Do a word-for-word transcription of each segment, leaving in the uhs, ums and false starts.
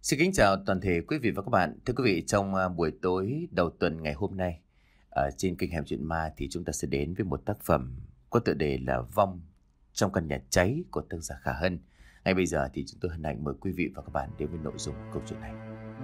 Xin kính chào toàn thể quý vị và các bạn. Thưa quý vị, trong à, buổi tối đầu tuần ngày hôm nay, ở trên kênh Hẻm Chuyện Ma thì chúng ta sẽ đến với một tác phẩm có tựa đề là Vong trong căn nhà cháy của tác giả Khả Hân. Ngay bây giờ thì chúng tôi hân hạnh mời quý vị và các bạn đến với nội dung câu chuyện này.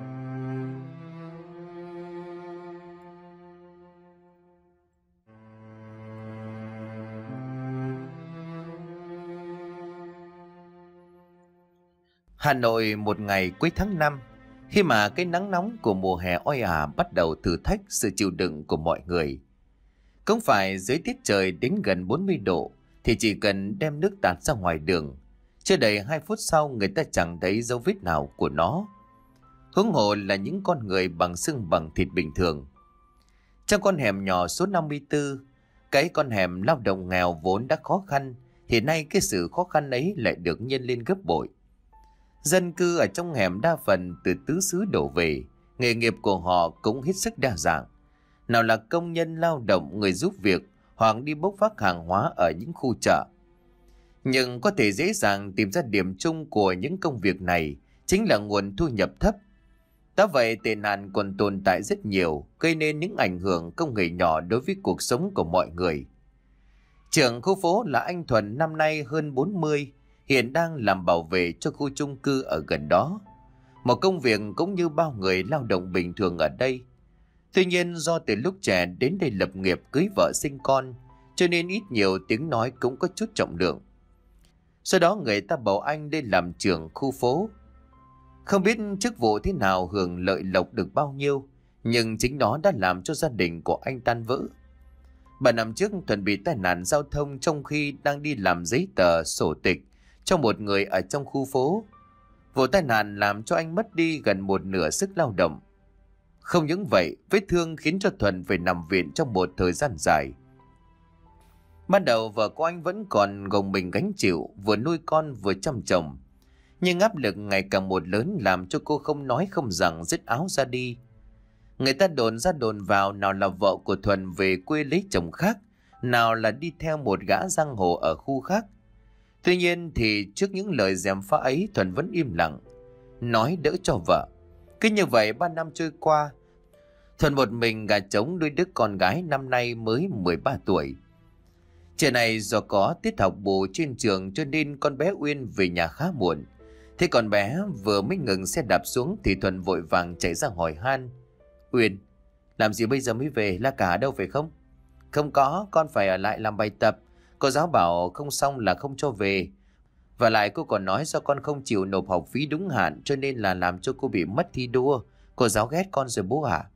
Hà Nội một ngày cuối tháng năm, khi mà cái nắng nóng của mùa hè oi ả bắt đầu thử thách sự chịu đựng của mọi người. Không phải dưới tiết trời đến gần bốn mươi độ thì chỉ cần đem nước tạt ra ngoài đường, chưa đầy hai phút sau người ta chẳng thấy dấu vết nào của nó. Huống hồ là những con người bằng xương bằng thịt bình thường. Trong con hẻm nhỏ số năm mươi tư, cái con hẻm lao động nghèo vốn đã khó khăn, thì nay cái sự khó khăn ấy lại được nhân lên gấp bội. Dân cư ở trong hẻm đa phần từ tứ xứ đổ về, nghề nghiệp của họ cũng hết sức đa dạng. Nào là công nhân lao động, người giúp việc hoặc đi bốc vác hàng hóa ở những khu chợ. Nhưng có thể dễ dàng tìm ra điểm chung của những công việc này chính là nguồn thu nhập thấp. Đã vậy tệ nạn còn tồn tại rất nhiều, gây nên những ảnh hưởng không hề nhỏ đối với cuộc sống của mọi người. Trưởng khu phố là anh Thuần, năm nay hơn bốn mươi, hiện đang làm bảo vệ cho khu chung cư ở gần đó. Một công việc cũng như bao người lao động bình thường ở đây. Tuy nhiên do từ lúc trẻ đến đây lập nghiệp, cưới vợ sinh con, cho nên ít nhiều tiếng nói cũng có chút trọng lượng. Sau đó người ta bầu anh lên làm trưởng khu phố. Không biết chức vụ thế nào, hưởng lợi lộc được bao nhiêu, nhưng chính nó đã làm cho gia đình của anh tan vỡ. Ba năm trước Thuần bị tai nạn giao thông trong khi đang đi làm giấy tờ sổ tịch cho một người ở trong khu phố. Vụ tai nạn làm cho anh mất đi gần một nửa sức lao động. Không những vậy, vết thương khiến cho Thuần phải nằm viện trong một thời gian dài. Ban đầu vợ của anh vẫn còn gồng mình gánh chịu, vừa nuôi con vừa chăm chồng. Nhưng áp lực ngày càng một lớn làm cho cô không nói không rằng dứt áo ra đi. Người ta đồn ra đồn vào, nào là vợ của Thuần về quê lấy chồng khác, nào là đi theo một gã giang hồ ở khu khác. Tuy nhiên thì trước những lời gièm pha ấy, Thuần vẫn im lặng, nói đỡ cho vợ. Cứ như vậy ba năm trôi qua, Thuần một mình gà trống nuôi đứa con gái năm nay mới mười ba tuổi. Trưa này do có tiết học bù trên trường cho nên con bé Uyên về nhà khá muộn. Thế con bé vừa mới ngừng xe đạp xuống thì Thuần vội vàng chạy ra hỏi han. Uyên, làm gì bây giờ mới về, La Cả đâu phải không? Không có, con phải ở lại làm bài tập. Cô giáo bảo không xong là không cho về. Và lại cô còn nói do con không chịu nộp học phí đúng hạn cho nên là làm cho cô bị mất thi đua. Cô giáo ghét con rồi bố ạ.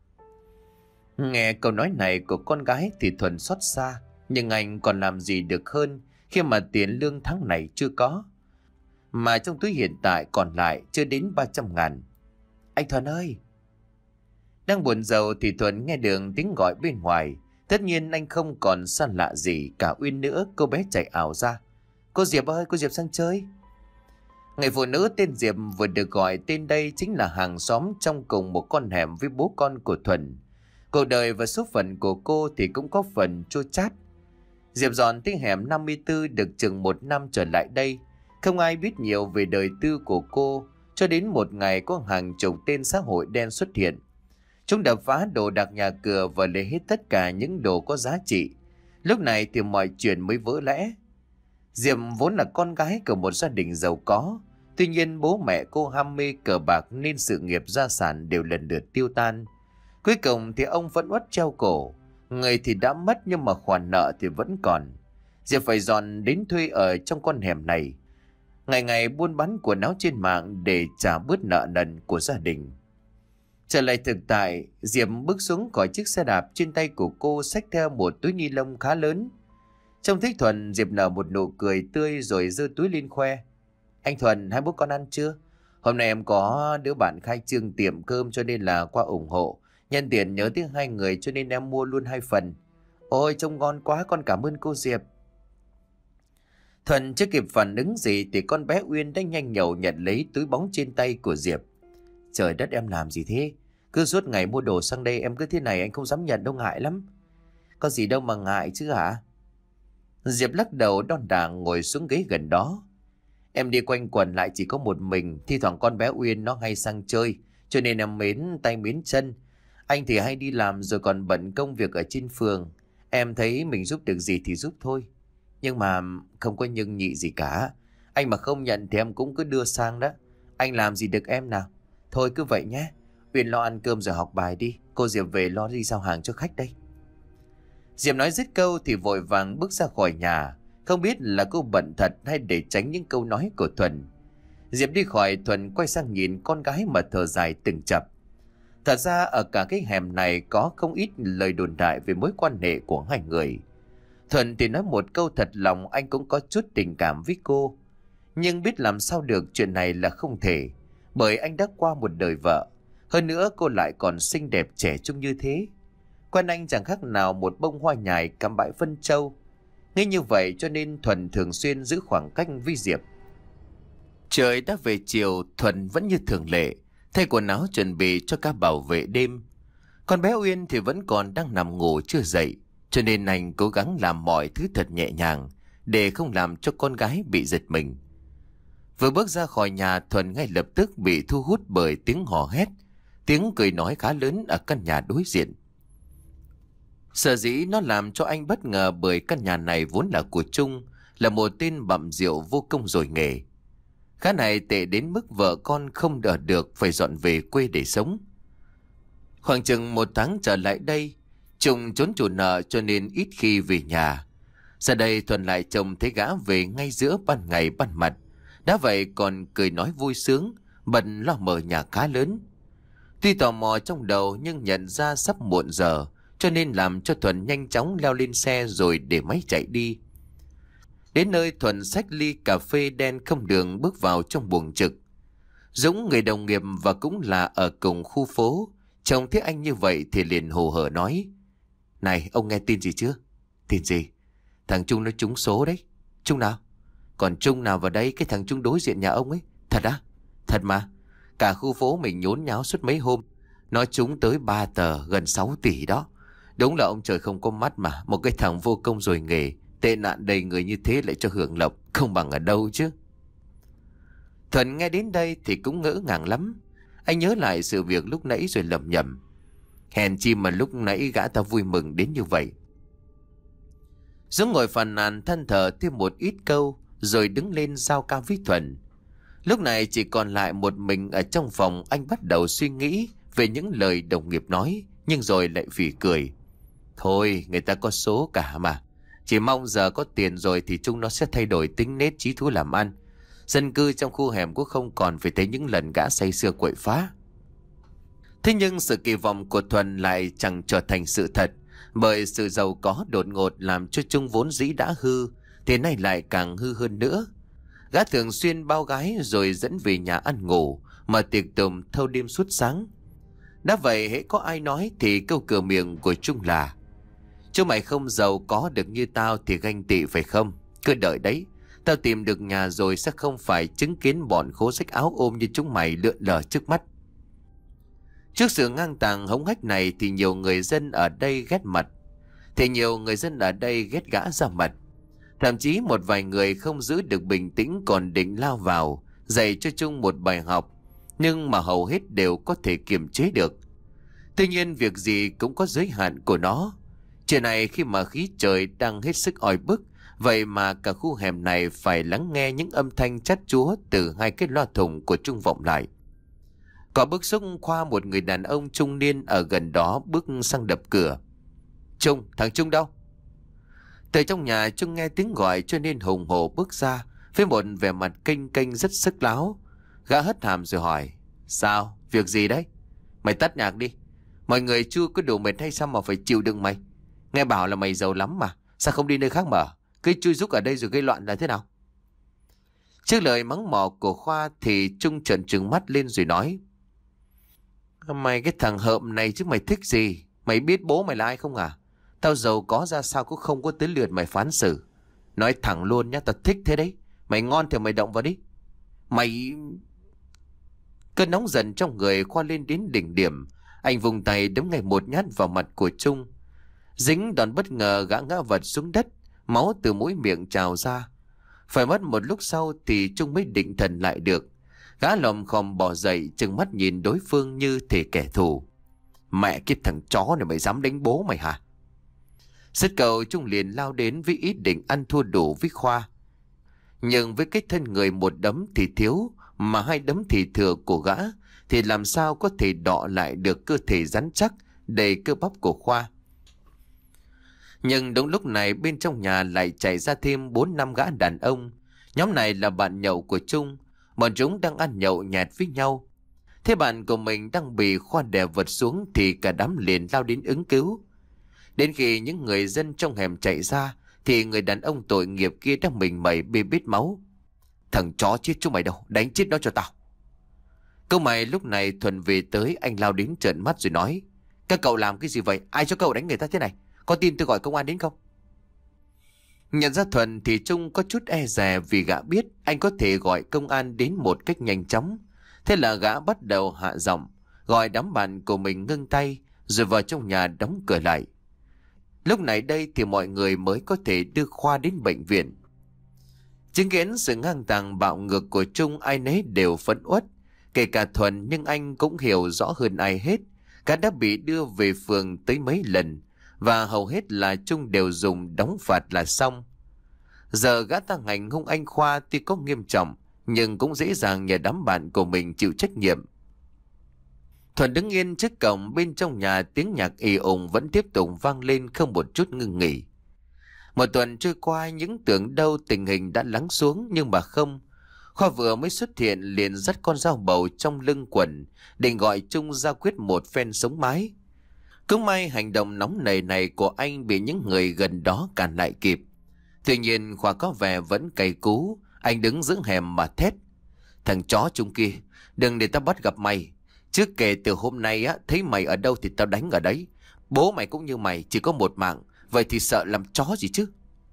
Nghe câu nói này của con gái thì Thuần xót xa. Nhưng anh còn làm gì được hơn khi mà tiền lương tháng này chưa có, mà trong túi hiện tại còn lại chưa đến ba trăm ngàn. Anh Thuần ơi! Đang buồn rầu thì Thuần nghe được tiếng gọi bên ngoài. Tất nhiên anh không còn xa lạ gì cả Uyên nữa. Cô bé chạy ảo ra. Cô Diệp ơi, cô Diệp sang chơi. Người phụ nữ tên Diệp vừa được gọi tên đây chính là hàng xóm trong cùng một con hẻm với bố con của Thuần. Cuộc đời và số phận của cô thì cũng có phần chua chát. Diệp dọn tới hẻm năm mươi tư được chừng một năm trở lại đây. Không ai biết nhiều về đời tư của cô, cho đến một ngày có hàng chục tên xã hội đen xuất hiện. Chúng đập phá đồ đạc nhà cửa và lấy hết tất cả những đồ có giá trị. Lúc này thì mọi chuyện mới vỡ lẽ. Diệp vốn là con gái của một gia đình giàu có. Tuy nhiên bố mẹ cô ham mê cờ bạc nên sự nghiệp gia sản đều lần lượt tiêu tan. Cuối cùng thì ông vẫn uất treo cổ. Người thì đã mất nhưng mà khoản nợ thì vẫn còn. Diệp phải dọn đến thuê ở trong con hẻm này. Ngày ngày buôn bán quần áo trên mạng để trả bớt nợ nần của gia đình. Trở lại thực tại, Diệp bước xuống khỏi chiếc xe đạp, trên tay của cô xách theo một túi ni lông khá lớn. Trông thấy Thuần, Diệp nở một nụ cười tươi rồi giơ túi lên khoe. Anh Thuần, hai bố con ăn chưa? Hôm nay em có đứa bạn khai trương tiệm cơm cho nên là qua ủng hộ. Nhân tiện nhớ tiếng hai người cho nên em mua luôn hai phần. Ôi trông ngon quá, con cảm ơn cô Diệp. Thuần chưa kịp phản ứng gì thì con bé Uyên đã nhanh nhẩu nhận lấy túi bóng trên tay của Diệp. Trời đất, em làm gì thế? Cứ suốt ngày mua đồ sang đây em cứ thế này anh không dám nhận đâu, ngại lắm. Có gì đâu mà ngại chứ hả? Diệp lắc đầu đon đả ngồi xuống ghế gần đó. Em đi quanh quẩn lại chỉ có một mình, thi thoảng con bé Uyên nó hay sang chơi, cho nên em mến tay mến chân. Anh thì hay đi làm rồi còn bận công việc ở trên phường. Em thấy mình giúp được gì thì giúp thôi. Nhưng mà không có nhưng nhị gì cả. Anh mà không nhận thì em cũng cứ đưa sang đó. Anh làm gì được em nào. Thôi cứ vậy nhé. Uyên lo ăn cơm rồi học bài đi. Cô Diệp về lo đi giao hàng cho khách đây. Diệp nói dứt câu thì vội vàng bước ra khỏi nhà. Không biết là cô bận thật hay để tránh những câu nói của Thuần. Diệp đi khỏi, Thuần quay sang nhìn con gái mà thở dài từng chập. Thật ra ở cả cái hẻm này có không ít lời đồn đại về mối quan hệ của hai người. Thuần thì nói một câu thật lòng anh cũng có chút tình cảm với cô. Nhưng biết làm sao được, chuyện này là không thể. Bởi anh đã qua một đời vợ. Hơn nữa cô lại còn xinh đẹp trẻ trung như thế. Quen anh chẳng khác nào một bông hoa nhài cắm bãi phân châu. Nghĩ như vậy cho nên Thuần thường xuyên giữ khoảng cách với Diệp. Trời đã về chiều, Thuần vẫn như thường lệ, thay quần áo chuẩn bị cho ca bảo vệ đêm. Con bé Uyên thì vẫn còn đang nằm ngủ chưa dậy, cho nên anh cố gắng làm mọi thứ thật nhẹ nhàng để không làm cho con gái bị giật mình. Vừa bước ra khỏi nhà, Thuần ngay lập tức bị thu hút bởi tiếng hò hét, tiếng cười nói khá lớn ở căn nhà đối diện. Sở dĩ nó làm cho anh bất ngờ bởi căn nhà này vốn là của Trung, là một tên bặm rượu vô công rồi nghề. Gã này tệ đến mức vợ con không đỡ được phải dọn về quê để sống. Khoảng chừng một tháng trở lại đây, Trung trốn chủ nợ cho nên ít khi về nhà. Giờ đây Thuần lại trông thấy gã về ngay giữa ban ngày ban mặt. Đã vậy còn cười nói vui sướng, bận lo mở nhà khá lớn. Tuy tò mò trong đầu nhưng nhận ra sắp muộn giờ, cho nên làm cho Thuần nhanh chóng leo lên xe rồi để máy chạy đi. Đến nơi, Thuần xách ly cà phê đen không đường bước vào trong buồng trực. Dũng, người đồng nghiệp và cũng là ở cùng khu phố, trông thấy anh như vậy thì liền hồ hởi nói: "Này, ông nghe tin gì chưa?" "Tin gì?" "Thằng Trung nó trúng số đấy." "Trung nào?" "Còn Trung nào vào đây, cái thằng Trung đối diện nhà ông ấy." "Thật á?" "Thật mà. Cả khu phố mình nhốn nháo suốt mấy hôm. Nó trúng tới ba tờ gần sáu tỷ đó. Đúng là ông trời không có mắt mà. Một cái thằng vô công rồi nghề, tệ nạn đầy người như thế lại cho hưởng lộc, không bằng ở đâu chứ." Thuần nghe đến đây thì cũng ngỡ ngàng lắm. Anh nhớ lại sự việc lúc nãy rồi lẩm nhẩm: hèn chi mà lúc nãy gã ta vui mừng đến như vậy. Dũng ngồi phàn nàn than thở thêm một ít câu rồi đứng lên giao ca với Thuần. Lúc này chỉ còn lại một mình ở trong phòng, anh bắt đầu suy nghĩ về những lời đồng nghiệp nói, nhưng rồi lại phì cười. Thôi, người ta có số cả mà. Chỉ mong giờ có tiền rồi thì chúng nó sẽ thay đổi tính nết chí thú làm ăn. Dân cư trong khu hẻm cũng không còn phải thấy những lần gã say sưa quậy phá. Thế nhưng sự kỳ vọng của Thuần lại chẳng trở thành sự thật, bởi sự giàu có đột ngột làm cho Trung vốn dĩ đã hư, thì nay lại càng hư hơn nữa. Gã thường xuyên bao gái rồi dẫn về nhà ăn ngủ, mà tiệc tùng thâu đêm suốt sáng. Đã vậy hễ có ai nói thì câu cửa miệng của Trung là: "Chứ mày không giàu có được như tao thì ganh tị phải không? Cứ đợi đấy, tao tìm được nhà rồi sẽ không phải chứng kiến bọn khố rách áo ôm như chúng mày lượn lờ trước mắt." Trước sự ngang tàng hống hách này thì nhiều người dân ở đây ghét mặt, thì nhiều người dân ở đây ghét gã ra mặt. Thậm chí một vài người không giữ được bình tĩnh còn định lao vào dạy cho Trung một bài học, nhưng mà hầu hết đều có thể kiềm chế được. Tuy nhiên việc gì cũng có giới hạn của nó. Chuyện này khi mà khí trời đang hết sức oi bức, vậy mà cả khu hẻm này phải lắng nghe những âm thanh chát chúa từ hai cái loa thùng của Trung vọng lại. Có bức xúc, Khoa, một người đàn ông trung niên ở gần đó, bước sang đập cửa. "Trung, thằng Trung đâu?" Từ trong nhà Trung nghe tiếng gọi cho nên hùng hổ bước ra với một vẻ mặt kênh kênh rất sức láo. Gã hất hàm rồi hỏi: "Sao? Việc gì đấy? Mày tắt nhạc đi. Mọi người chưa có đủ mệt hay sao mà phải chịu đựng mày? Nghe bảo là mày giàu lắm mà, sao không đi nơi khác mở? Cứ chui rúc ở đây rồi gây loạn là thế nào?" Trước lời mắng mỏ của Khoa thì Trung trợn trừng mắt lên rồi nói: "Mày cái thằng hợm này chứ mày thích gì? Mày biết bố mày là ai không à? Tao giàu có ra sao cũng không có tới lượt mày phán xử. Nói thẳng luôn nhá, tao thích thế đấy. Mày ngon thì mày động vào đi. Mày..." Cơn nóng giận trong người Khoa lên đến đỉnh điểm. Anh vùng tay đấm ngay một nhát vào mặt của Trung. Dính đòn bất ngờ, gã ngã vật xuống đất, máu từ mũi miệng trào ra. Phải mất một lúc sau thì Trung mới định thần lại được. Gã lòm khòm bò dậy, trừng mắt nhìn đối phương như thể kẻ thù. Mẹ cái thằng chó này mày dám đánh bố mày hả? Dứt câu Trung liền lao đến với ý định ăn thua đủ với Khoa. Nhưng với cái thân người một đấm thì thiếu, mà hai đấm thì thừa của gã, thì làm sao có thể đọ lại được cơ thể rắn chắc đầy cơ bắp của Khoa. Nhưng đúng lúc này bên trong nhà lại chạy ra thêm bốn năm gã đàn ông. Nhóm này là bạn nhậu của Trung. Bọn chúng đang ăn nhậu nhẹt với nhau. Thế bạn của mình đang bị Khoa đè vật xuống thì cả đám liền lao đến ứng cứu. Đến khi những người dân trong hẻm chạy ra thì người đàn ông tội nghiệp kia đang mình mẩy bê bết máu. Thằng chó chết chúng mày đâu, đánh chết nó cho tao. Câu mày lúc này Thuần về tới, anh lao đến trợn mắt rồi nói: Các cậu làm cái gì vậy? Ai cho cậu đánh người ta thế này? Có tin tôi gọi công an đến không? Nhận ra Thuần thì Trung có chút e dè vì gã biết anh có thể gọi công an đến một cách nhanh chóng. Thế là gã bắt đầu hạ giọng, gọi đám bạn của mình ngưng tay, rồi vào trong nhà đóng cửa lại. Lúc này đây thì mọi người mới có thể đưa Khoa đến bệnh viện. Chứng kiến sự ngang tàng bạo ngược của Trung, ai nấy đều phẫn uất. Kể cả Thuần, nhưng anh cũng hiểu rõ hơn ai hết. Gã đã bị đưa về phường tới mấy lần, và hầu hết là Trung đều dùng đóng phạt là xong. Giờ gã ta hành hung anh Khoa tuy có nghiêm trọng, nhưng cũng dễ dàng nhờ đám bạn của mình chịu trách nhiệm. Thuần đứng yên trước cổng, bên trong nhà tiếng nhạc ì ùng vẫn tiếp tục vang lên không một chút ngưng nghỉ. Một tuần trôi qua, những tưởng đâu tình hình đã lắng xuống, nhưng mà không. Khoa vừa mới xuất hiện liền dắt con dao bầu trong lưng quần, định gọi Trung ra quyết một phen sống mái. Cũng may hành động nóng nảy này của anh bị những người gần đó cản lại kịp. Tuy nhiên Khoa có vẻ vẫn cay cú, anh đứng giữa hẻm mà thét: Thằng chó Trung kia, đừng để tao bắt gặp mày. Trước kể từ hôm nay á, thấy mày ở đâu thì tao đánh ở đấy. Bố mày cũng như mày, chỉ có một mạng, vậy thì sợ làm chó gì chứ.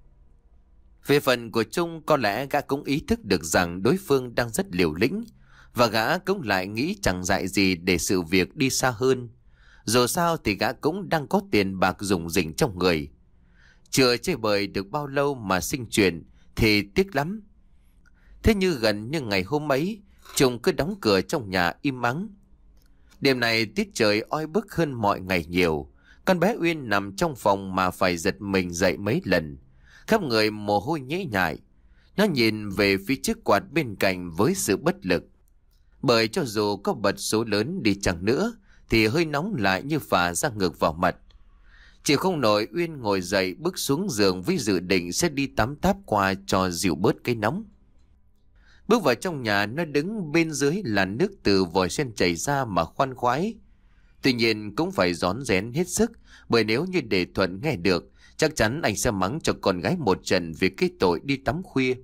Về phần của Trung, có lẽ gã cũng ý thức được rằng đối phương đang rất liều lĩnh, và gã cũng lại nghĩ chẳng dại gì để sự việc đi xa hơn. Dù sao thì gã cũng đang có tiền bạc rủng rỉnh trong người. Chưa chơi bời được bao lâu mà sinh chuyện thì tiếc lắm. Thế như gần như ngày hôm ấy, Trung cứ đóng cửa trong nhà im ắng. Đêm này tiết trời oi bức hơn mọi ngày nhiều. Con bé Uyên nằm trong phòng mà phải giật mình dậy mấy lần, khắp người mồ hôi nhễ nhại. Nó nhìn về phía chiếc quạt bên cạnh với sự bất lực. Bởi cho dù có bật số lớn đi chăng nữa thì hơi nóng lại như phả ra ngược vào mặt. Chịu không nổi, Uyên ngồi dậy bước xuống giường với dự định sẽ đi tắm táp qua cho dịu bớt cái nóng. Bước vào trong nhà, nó đứng bên dưới là nước từ vòi sen chảy ra mà khoan khoái. Tuy nhiên cũng phải rón rén hết sức, bởi nếu như để Thuận nghe được, chắc chắn anh sẽ mắng cho con gái một trận vì cái tội đi tắm khuya.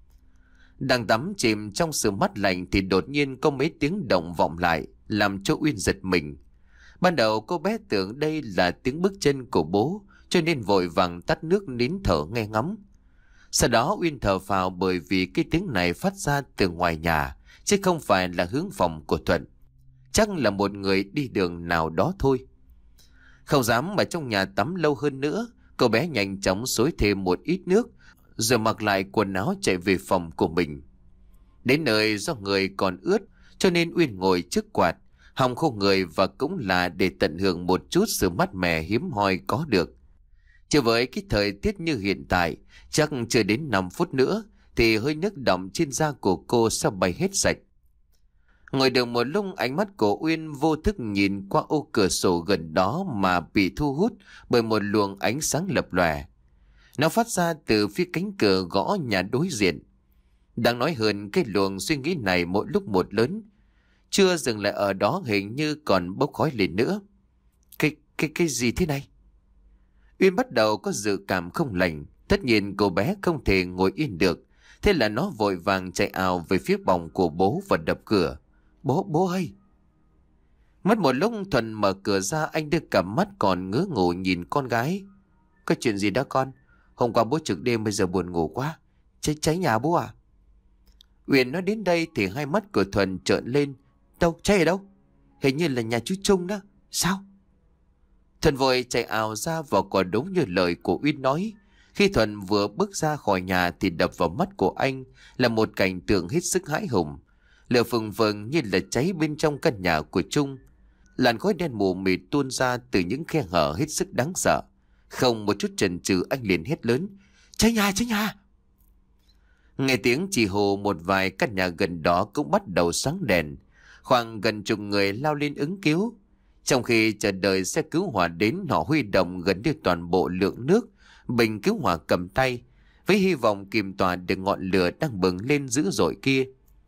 Đang tắm chìm trong sự mát lạnh thì đột nhiên có mấy tiếng động vọng lại, làm cho Uyên giật mình. Ban đầu cô bé tưởng đây là tiếng bước chân của bố, cho nên vội vàng tắt nước nín thở nghe ngóng. Sau đó Uyên thở phào bởi vì cái tiếng này phát ra từ ngoài nhà, chứ không phải là hướng phòng của Thuận. Chắc là một người đi đường nào đó thôi. Không dám ở trong nhà tắm lâu hơn nữa, cô bé nhanh chóng xối thêm một ít nước, rồi mặc lại quần áo chạy về phòng của mình. Đến nơi do người còn ướt, cho nên Uyên ngồi trước quạt, hòng khô người, và cũng là để tận hưởng một chút sự mát mẻ hiếm hoi có được. Chứ với cái thời tiết như hiện tại, chắc chưa đến năm phút nữa thì hơi nước đọng trên da của cô sẽ bay hết sạch. Ngồi được một lúc, ánh mắt của Uyên vô thức nhìn qua ô cửa sổ gần đó mà bị thu hút bởi một luồng ánh sáng lập lòe. Nó phát ra từ phía cánh cửa gõ nhà đối diện. Đáng nói hơn, cái luồng suy nghĩ này mỗi lúc một lớn, chưa dừng lại ở đó, hình như còn bốc khói lên nữa. Cái, cái, cái gì thế này? Uyên bắt đầu có dự cảm không lành. Tất nhiên cô bé không thể ngồi yên được, thế là nó vội vàng chạy ào về phía phòng của bố và đập cửa. Bố, bố ơi! Mất một lúc, Thuần mở cửa ra, anh đưa cặp mắt còn ngứa ngủ nhìn con gái. Có chuyện gì đó con? Hôm qua bố trực đêm, bây giờ buồn ngủ quá. Cháy, cháy nhà bố à? Uyên nói đến đây thì hai mắt của Thuần trợn lên. Đâu? Cháy ở đâu? Hình như là nhà chú Trung đó. Sao? Thuần vội chạy ào ra, vào quả đúng như lời của Uyên nói. Khi Thuận vừa bước ra khỏi nhà thì đập vào mắt của anh là một cảnh tượng hết sức hãi hùng. Lửa phừng phừng như là cháy bên trong căn nhà của Trung. Làn khói đen mù mịt tuôn ra từ những khe hở hết sức đáng sợ. Không một chút chần chừ anh liền hét lớn: cháy nhà, cháy nhà! Nghe tiếng chỉ hồ, một vài căn nhà gần đó cũng bắt đầu sáng đèn. Khoảng gần chục người lao lên ứng cứu. Trong khi chờ đợi xe cứu hỏa đến, họ huy động gần như toàn bộ lượng nước, bình cứu hỏa cầm tay, với hy vọng kìm tỏa được ngọn lửa đang bừng lên dữ dội kia.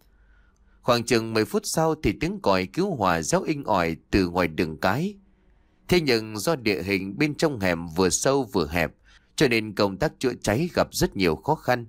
Khoảng chừng mười phút sau thì tiếng còi cứu hỏa réo inh ỏi từ ngoài đường cái. Thế nhưng do địa hình bên trong hẻm vừa sâu vừa hẹp, cho nên công tác chữa cháy gặp rất nhiều khó khăn.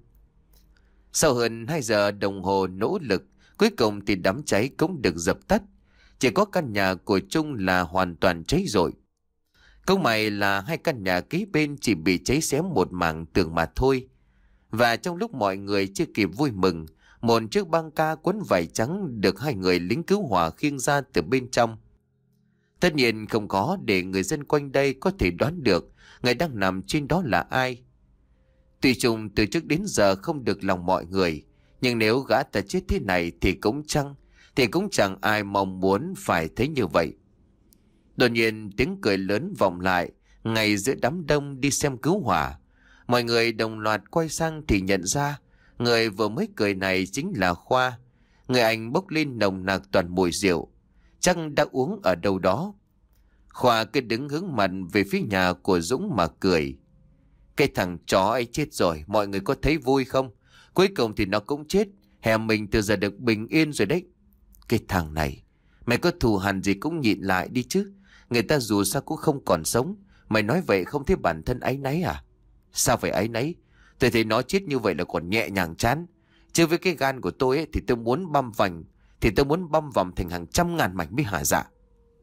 Sau hơn hai giờ đồng hồ nỗ lực, cuối cùng thì đám cháy cũng được dập tắt. Chỉ có căn nhà của Trung là hoàn toàn cháy rụi. Cũng may là hai căn nhà kế bên chỉ bị cháy xém một mảng tường mà thôi. Và trong lúc mọi người chưa kịp vui mừng, một chiếc băng ca quấn vải trắng được hai người lính cứu hỏa khiêng ra từ bên trong. Tất nhiên không có để người dân quanh đây có thể đoán được người đang nằm trên đó là ai. Tuy Trung từ trước đến giờ không được lòng mọi người, nhưng nếu gã ta chết thế này thì cũng chẳng, thì cũng chẳng ai mong muốn phải thấy như vậy. Đột nhiên tiếng cười lớn vọng lại ngay giữa đám đông đi xem cứu hỏa. Mọi người đồng loạt quay sang thì nhận ra người vừa mới cười này chính là Khoa. Người anh bốc lên nồng nặc toàn mùi rượu, chắc đã uống ở đâu đó. Khoa cứ đứng hướng mặt về phía nhà của Dũng mà cười. Cái thằng chó ấy chết rồi, mọi người có thấy vui không? Cuối cùng thì nó cũng chết, hẻm mình từ giờ được bình yên rồi đấy. Cái thằng này, mày có thù hằn gì cũng nhịn lại đi chứ. Người ta dù sao cũng không còn sống. Mày nói vậy không thấy bản thân áy náy à? Sao phải áy náy? Tôi thấy nó chết như vậy là còn nhẹ nhàng chán. Chứ với cái gan của tôi ấy, thì tôi muốn băm vành, thì tôi muốn băm vằm thành hàng trăm ngàn mảnh mới hả dạ.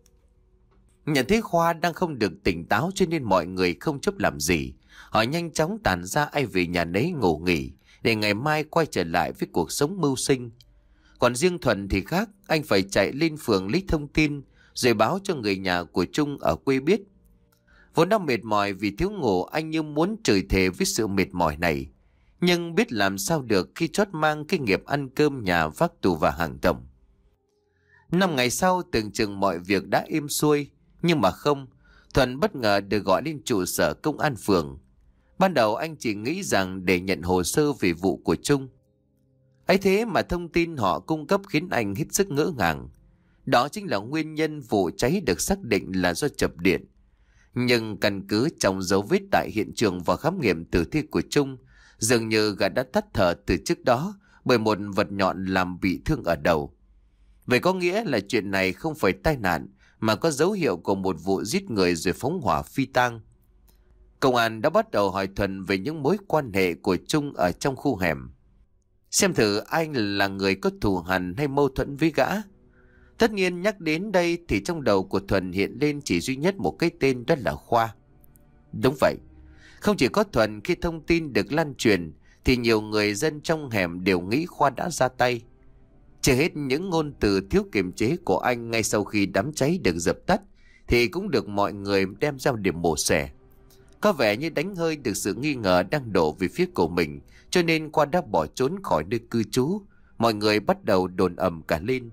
Nhận thấy Khoa đang không được tỉnh táo cho nên mọi người không chấp làm gì. Họ nhanh chóng tản ra ai về nhà nấy ngủ nghỉ, để ngày mai quay trở lại với cuộc sống mưu sinh. Còn riêng Thuận thì khác, anh phải chạy lên phường lấy thông tin rồi báo cho người nhà của Trung ở quê biết. Vốn đang mệt mỏi vì thiếu ngủ, anh như muốn chửi thề với sự mệt mỏi này. Nhưng biết làm sao được khi chót mang cái nghiệp ăn cơm nhà vác tù và hàng tổng. Năm ngày sau tưởng chừng mọi việc đã êm xuôi, nhưng mà không. Thuận bất ngờ được gọi lên trụ sở công an phường. Ban đầu anh chỉ nghĩ rằng để nhận hồ sơ về vụ của Trung. Ấy thế mà thông tin họ cung cấp khiến anh hết sức ngỡ ngàng. Đó chính là nguyên nhân vụ cháy được xác định là do chập điện. Nhưng căn cứ trong dấu vết tại hiện trường và khám nghiệm tử thi của Trung, dường như gã đã tắt thở từ trước đó bởi một vật nhọn làm bị thương ở đầu. Vậy có nghĩa là chuyện này không phải tai nạn mà có dấu hiệu của một vụ giết người rồi phóng hỏa phi tang. Công an đã bắt đầu hỏi Thuận về những mối quan hệ của Trung ở trong khu hẻm. Xem thử anh là người có thù hằn hay mâu thuẫn với gã. Tất nhiên nhắc đến đây thì trong đầu của Thuận hiện lên chỉ duy nhất một cái tên, đó là Khoa. Đúng vậy, không chỉ có Thuận, khi thông tin được lan truyền thì nhiều người dân trong hẻm đều nghĩ Khoa đã ra tay. Chưa hết những ngôn từ thiếu kiềm chế của anh ngay sau khi đám cháy được dập tắt thì cũng được mọi người đem ra điểm mổ xẻ. Có vẻ như đánh hơi được sự nghi ngờ đang đổ về phía của mình, cho nên Khoa đã bỏ trốn khỏi nơi cư trú. Mọi người bắt đầu đồn ầm cả lên.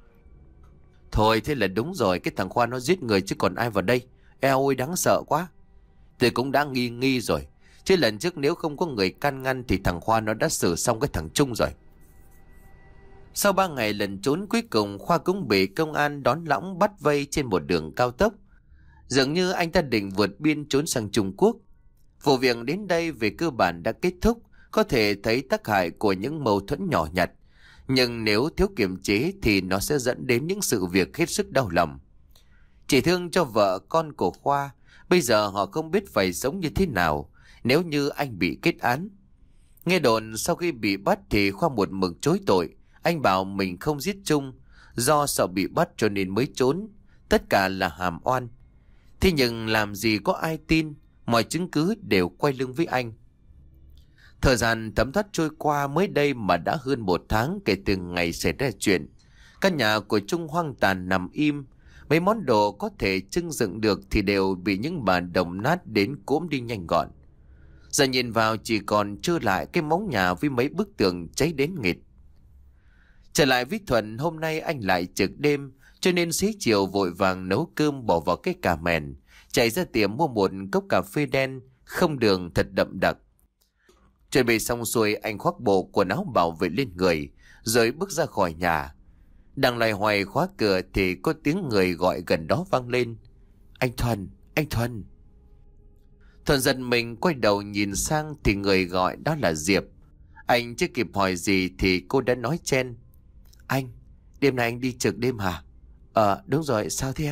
Thôi thế là đúng rồi, cái thằng Khoa nó giết người chứ còn ai vào đây. Eo ôi đáng sợ quá. Tôi cũng đã nghi nghi rồi. Chứ lần trước nếu không có người can ngăn thì thằng Khoa nó đã xử xong cái thằng Trung rồi. Sau ba ngày lần trốn, cuối cùng Khoa cũng bị công an đón lõng bắt vây trên một đường cao tốc. Dường như anh ta định vượt biên trốn sang Trung Quốc. Vụ việc đến đây về cơ bản đã kết thúc. Có thể thấy tác hại của những mâu thuẫn nhỏ nhặt, nhưng nếu thiếu kiềm chế thì nó sẽ dẫn đến những sự việc hết sức đau lòng. Chỉ thương cho vợ con của Khoa. Bây giờ họ không biết phải sống như thế nào nếu như anh bị kết án. Nghe đồn sau khi bị bắt thì Khoa một mực chối tội. Anh bảo mình không giết Trung, do sợ bị bắt cho nên mới trốn. Tất cả là hàm oan. Thế nhưng làm gì có ai tin, mọi chứng cứ đều quay lưng với anh. Thời gian thấm thoát trôi qua, mới đây mà đã hơn một tháng kể từ ngày xảy ra chuyện. Căn nhà của Trung hoang tàn nằm im. Mấy món đồ có thể trưng dựng được thì đều bị những bà đồng nát đến cốm đi nhanh gọn. Giờ nhìn vào chỉ còn trơ lại cái móng nhà với mấy bức tường cháy đến nghịt. Trở lại với Thuận, hôm nay anh lại trực đêm, cho nên xế chiều vội vàng nấu cơm bỏ vào cái cà mèn, chạy ra tiệm mua một cốc cà phê đen, không đường thật đậm đặc. Chuẩn bị xong xuôi, anh khoác bộ quần áo bảo vệ lên người, rồi bước ra khỏi nhà. Đang loay hoay khóa cửa thì có tiếng người gọi gần đó vang lên. Anh Thuần, anh Thuần. Thuần giật mình quay đầu nhìn sang thì người gọi đó là Diệp. Anh chưa kịp hỏi gì thì cô đã nói chen. Anh, đêm nay anh đi trực đêm hả? Ờ, đúng rồi, sao thế em?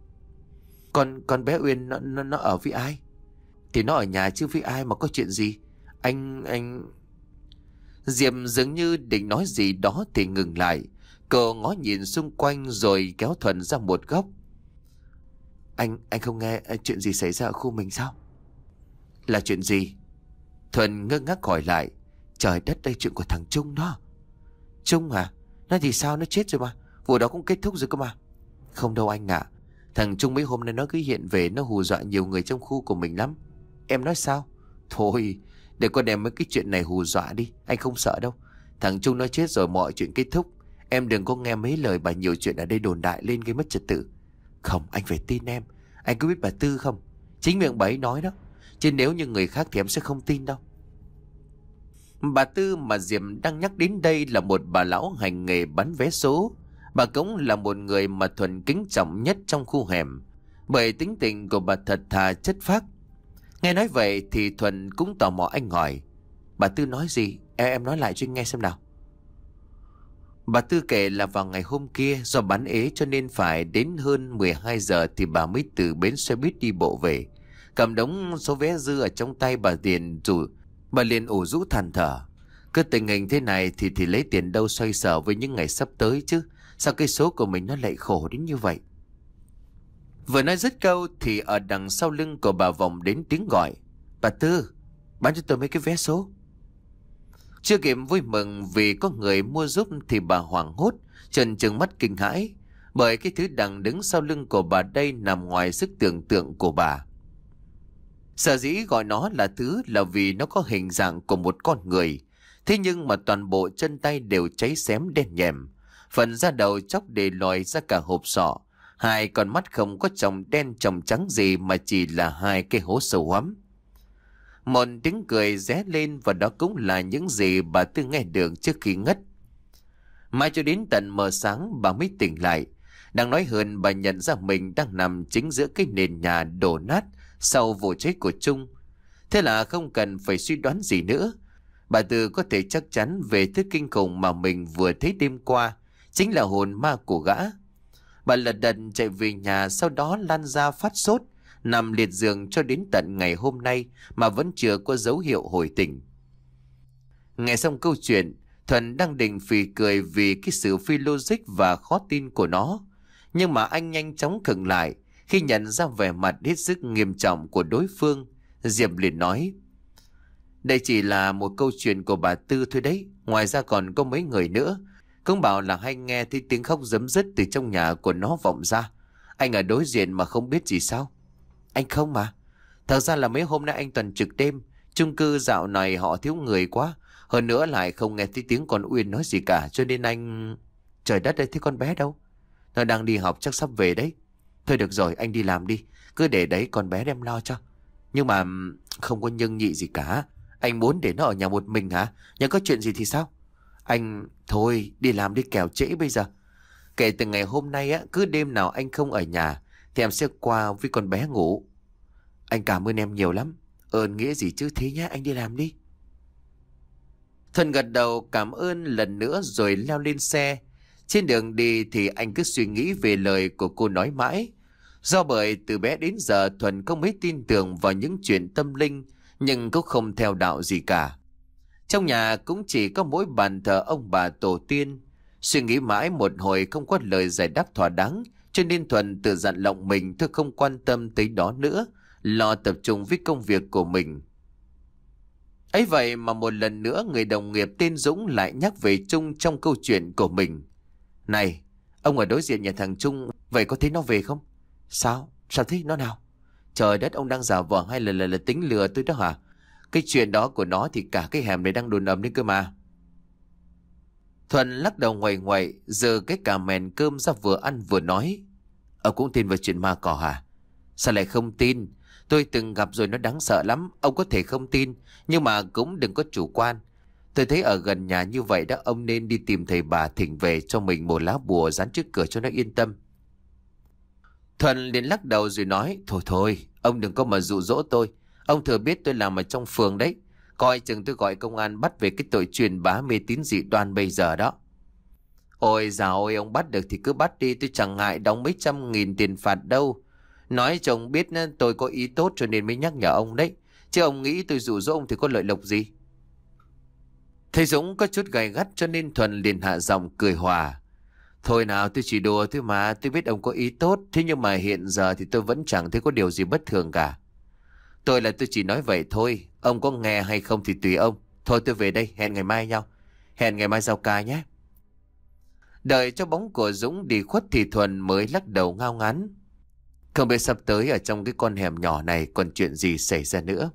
Con con bé Uyên nó, nó, nó ở với ai? Thì nó ở nhà chứ với ai mà có chuyện gì? Anh, anh... Diệp dường như định nói gì đó thì ngừng lại. Cô ngó nhìn xung quanh rồi kéo Thuần ra một góc. Anh, anh không nghe chuyện gì xảy ra ở khu mình sao? Là chuyện gì? Thuần ngơ ngác hỏi lại. Trời đất, đây chuyện của thằng Trung đó. Trung à? Nó thì sao, nó chết rồi mà. Vụ đó cũng kết thúc rồi cơ mà. Không đâu anh ạ. À. Thằng Trung mấy hôm nay nó cứ hiện về, nó hù dọa nhiều người trong khu của mình lắm. Em nói sao? Thôi, để con đem mấy cái chuyện này hù dọa đi. Anh không sợ đâu. Thằng Trung nó chết rồi, mọi chuyện kết thúc. Em đừng có nghe mấy lời bà nhiều chuyện ở đây đồn đại lên gây mất trật tự. Không, anh phải tin em. Anh có biết bà Tư không? Chính miệng bà ấy nói đó. Chứ nếu như người khác thì em sẽ không tin đâu. Bà Tư mà Diệp đang nhắc đến đây là một bà lão hành nghề bán vé số. Bà cũng là một người mà Thuần kính trọng nhất trong khu hẻm, bởi tính tình của bà thật thà chất phác. Nghe nói vậy thì Thuần cũng tò mò, anh hỏi. Bà Tư nói gì? Em, em nói lại cho anh nghe xem nào. Bà Tư kể là vào ngày hôm kia do bán ế cho nên phải đến hơn mười hai giờ thì bà mới từ bến xe buýt đi bộ về. Cầm đống số vé dư ở trong tay bà liền rủ Bà liền ủ rũ than thở. Cứ tình hình thế này thì thì lấy tiền đâu xoay sở với những ngày sắp tới chứ. Sao cái số của mình nó lại khổ đến như vậy? Vừa nói dứt câu thì ở đằng sau lưng của bà vọng đến tiếng gọi. Bà Tư, bán cho tôi mấy cái vé số. Chưa kịp vui mừng vì có người mua giúp thì bà hoảng hốt, trần trừng mắt kinh hãi, bởi cái thứ đằng đứng sau lưng của bà đây nằm ngoài sức tưởng tượng của bà. Sở dĩ gọi nó là thứ là vì nó có hình dạng của một con người. Thế nhưng mà toàn bộ chân tay đều cháy xém đen nhèm. Phần da đầu chóc để lòi ra cả hộp sọ. Hai con mắt không có tròng đen tròng trắng gì mà chỉ là hai cái hố sâu hoắm. Một tiếng cười ré lên và đó cũng là những gì bà Tư nghe được trước khi ngất. Mai cho đến tận mờ sáng bà mới tỉnh lại. Đang nói hơn, bà nhận ra mình đang nằm chính giữa cái nền nhà đổ nát sau vụ cháy của Trung. Thế là không cần phải suy đoán gì nữa. Bà Tư có thể chắc chắn về thứ kinh khủng mà mình vừa thấy đêm qua chính là hồn ma của gã. Bà lật đật chạy về nhà, sau đó lăn ra phát sốt, nằm liệt giường cho đến tận ngày hôm nay mà vẫn chưa có dấu hiệu hồi tỉnh. Nghe xong câu chuyện, Thuần đang định phì cười vì cái sự phi logic và khó tin của nó. Nhưng mà anh nhanh chóng khựng lại khi nhận ra vẻ mặt hết sức nghiêm trọng của đối phương. Diệp liền nói. Đây chỉ là một câu chuyện của bà Tư thôi đấy. Ngoài ra còn có mấy người nữa cũng bảo là hay nghe thấy tiếng khóc giấm dứt từ trong nhà của nó vọng ra. Anh ở đối diện mà không biết gì sao? Anh không mà. Thật ra là mấy hôm nay anh toàn trực đêm. Chung cư dạo này họ thiếu người quá. Hơn nữa lại không nghe thấy tiếng con Uyên nói gì cả. Cho nên anh... Trời đất ơi, thấy con bé đâu? Nó đang đi học, chắc sắp về đấy. Thôi được rồi, anh đi làm đi. Cứ để đấy con bé đem lo cho. Nhưng mà không có nhưng nhị gì cả. Anh muốn để nó ở nhà một mình hả? Nhưng có chuyện gì thì sao? Anh... Thôi, đi làm đi kẻo trễ bây giờ. Kể từ ngày hôm nay á, cứ đêm nào anh không ở nhà thì em sẽ qua với con bé ngủ. Anh cảm ơn em nhiều lắm. Ơn nghĩa gì chứ, thế nhá, anh đi làm đi. Thuần gật đầu cảm ơn lần nữa rồi leo lên xe. Trên đường đi thì anh cứ suy nghĩ về lời của cô nói mãi. Do bởi từ bé đến giờ Thuần không mấy tin tưởng vào những chuyện tâm linh, nhưng cũng không theo đạo gì cả. Trong nhà cũng chỉ có mỗi bàn thờ ông bà tổ tiên. Suy nghĩ mãi một hồi không có lời giải đáp thỏa đáng, cho nên Thuần tự dặn lòng mình thôi không quan tâm tới đó nữa, lo tập trung với công việc của mình. Ấy vậy mà một lần nữa người đồng nghiệp tên Dũng lại nhắc về Trung trong câu chuyện của mình. Này, ông ở đối diện nhà thằng Trung, vậy có thấy nó về không? Sao? Sao thế? Nó nào? Trời đất, ông đang giả vờ hay là, là, là tính lừa tôi đó hả? Cái chuyện đó của nó thì cả cái hẻm này đang đồn ầm đấy cơ mà. Thuần lắc đầu ngoầy ngoậy, giơ cái cà mèn cơm ra vừa ăn vừa nói. Ông cũng tin vào chuyện ma cỏ hả? Sao lại không tin? Tôi từng gặp rồi, nó đáng sợ lắm. Ông có thể không tin, nhưng mà cũng đừng có chủ quan. Tôi thấy ở gần nhà như vậy đó, ông nên đi tìm thầy bà thỉnh về cho mình một lá bùa dán trước cửa cho nó yên tâm. Thuần liền lắc đầu rồi nói. Thôi thôi, ông đừng có mà dụ dỗ tôi. Ông thừa biết tôi làm ở trong phường đấy. Coi chừng tôi gọi công an bắt về cái tội truyền bá mê tín dị đoan bây giờ đó. Ôi dào ôi, ông bắt được thì cứ bắt đi, tôi chẳng ngại đóng mấy trăm nghìn tiền phạt đâu. Nói cho ông biết tôi có ý tốt cho nên mới nhắc nhở ông đấy. Chứ ông nghĩ tôi dụ dỗ ông thì có lợi lộc gì? Thầy Dũng có chút gay gắt cho nên Thuần liền hạ giọng cười hòa. Thôi nào, tôi chỉ đùa thôi mà, tôi biết ông có ý tốt. Thế nhưng mà hiện giờ thì tôi vẫn chẳng thấy có điều gì bất thường cả. Tôi là tôi chỉ nói vậy thôi. Ông có nghe hay không thì tùy ông. Thôi tôi về đây, hẹn ngày mai nhau. Hẹn ngày mai giao ca nhé. Đợi cho bóng của Dũng đi khuất thì Thuần mới lắc đầu ngao ngán. Không biết sắp tới ở trong cái con hẻm nhỏ này còn chuyện gì xảy ra nữa.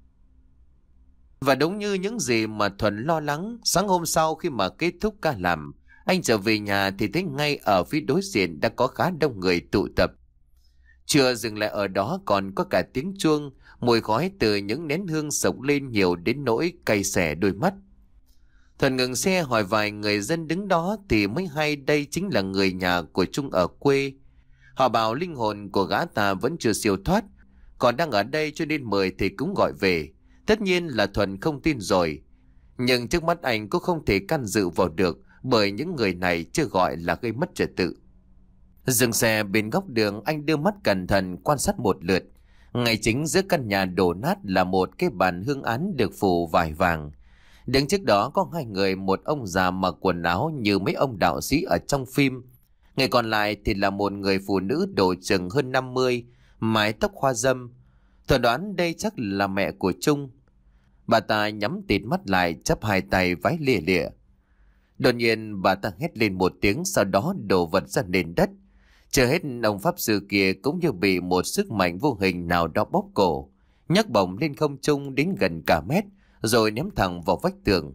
Và đúng như những gì mà Thuần lo lắng, sáng hôm sau khi mà kết thúc ca làm, anh trở về nhà thì thấy ngay ở phía đối diện đã có khá đông người tụ tập. Chưa dừng lại ở đó còn có cả tiếng chuông, mùi khói từ những nén hương sộc lên nhiều đến nỗi cay xẻ đôi mắt. Thuần ngừng xe hỏi vài người dân đứng đó thì mới hay đây chính là người nhà của Trung ở quê. Họ bảo linh hồn của gã ta vẫn chưa siêu thoát, còn đang ở đây cho nên mời thầy cúng gọi về. Tất nhiên là Thuần không tin rồi, nhưng trước mắt anh cũng không thể can dự vào được bởi những người này chưa gọi là gây mất trật tự. Dừng xe bên góc đường, anh đưa mắt cẩn thận quan sát một lượt. Ngay chính giữa căn nhà đổ nát là một cái bàn hương án được phủ vải vàng. Đứng trước đó có hai người, một ông già mặc quần áo như mấy ông đạo sĩ ở trong phim. Người còn lại thì là một người phụ nữ độ chừng hơn năm mươi, mái tóc hoa râm. Tôi đoán đây chắc là mẹ của Trung. Bà ta nhắm tịt mắt lại, chắp hai tay vái lìa lịa. Đột nhiên bà ta hét lên một tiếng, sau đó đổ vật ra nền đất. Chưa hết, ông pháp sư kia cũng như bị một sức mạnh vô hình nào đó bóp cổ, nhấc bổng lên không trung đến gần cả mét, rồi ném thẳng vào vách tường.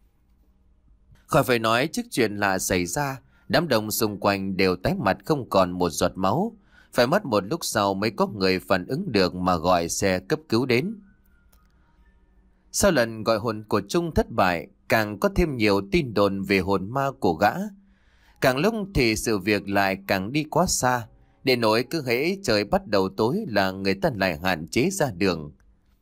Khỏi phải nói, trước chuyện lạ xảy ra, đám đông xung quanh đều tái mặt không còn một giọt máu. Phải mất một lúc sau mới có người phản ứng được mà gọi xe cấp cứu đến. Sau lần gọi hồn của Trung thất bại, càng có thêm nhiều tin đồn về hồn ma của gã. Càng lúc thì sự việc lại càng đi quá xa, để nỗi cứ hễ trời bắt đầu tối là người ta lại hạn chế ra đường.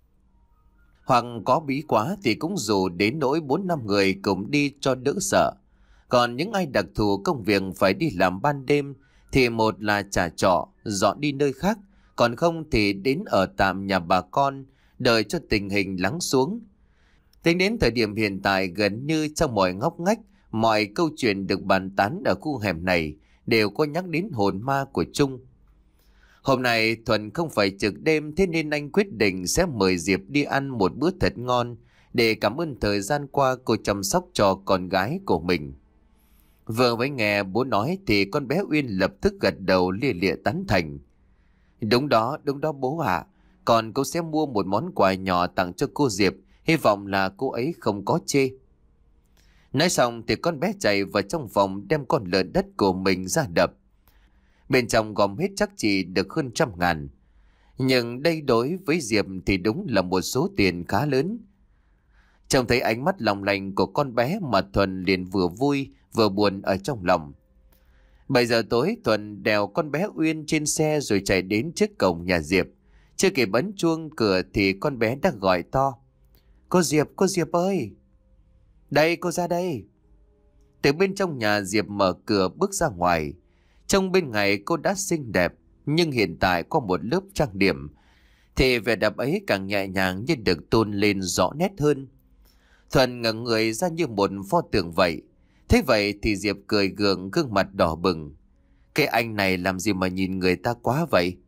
Hoặc có bí quá thì cũng dù đến nỗi bốn năm người cùng đi cho đỡ sợ. Còn những ai đặc thù công việc phải đi làm ban đêm thì một là trả trọ, dọn đi nơi khác, còn không thì đến ở tạm nhà bà con, đợi cho tình hình lắng xuống. Tính đến thời điểm hiện tại, gần như trong mọi ngóc ngách, mọi câu chuyện được bàn tán ở khu hẻm này đều có nhắc đến hồn ma của Trung. Hôm nay Thuần không phải trực đêm, thế nên anh quyết định sẽ mời Diệp đi ăn một bữa thật ngon để cảm ơn thời gian qua cô chăm sóc cho con gái của mình. Vừa mới nghe bố nói thì con bé Uyên lập tức gật đầu lia lịa tán thành. Đúng đó, đúng đó bố ạ. À. Còn cô sẽ mua một món quà nhỏ tặng cho cô Diệp, hy vọng là cô ấy không có chê. Nói xong thì con bé chạy vào trong phòng đem con lợn đất của mình ra đập. Bên trong gom hết chắc chỉ được hơn trăm ngàn. Nhưng đây đối với Diệp thì đúng là một số tiền khá lớn. Trông thấy ánh mắt lòng lành của con bé mà Thuần liền vừa vui vừa buồn ở trong lòng. Bảy giờ tối, Thuần đèo con bé Uyên trên xe rồi chạy đến trước cổng nhà Diệp. Chưa kịp ấn chuông cửa thì con bé đã gọi to. Cô Diệp, cô Diệp ơi! Đây, cô ra đây! Từ bên trong nhà Diệp mở cửa bước ra ngoài. Trong bên ngoài cô đã xinh đẹp, nhưng hiện tại có một lớp trang điểm, thì vẻ đẹp ấy càng nhẹ nhàng như được tôn lên rõ nét hơn. Thuần ngẩng người ra như một pho tượng vậy. Thế vậy thì Diệp cười gượng, gương mặt đỏ bừng. Cái anh này làm gì mà nhìn người ta quá vậy?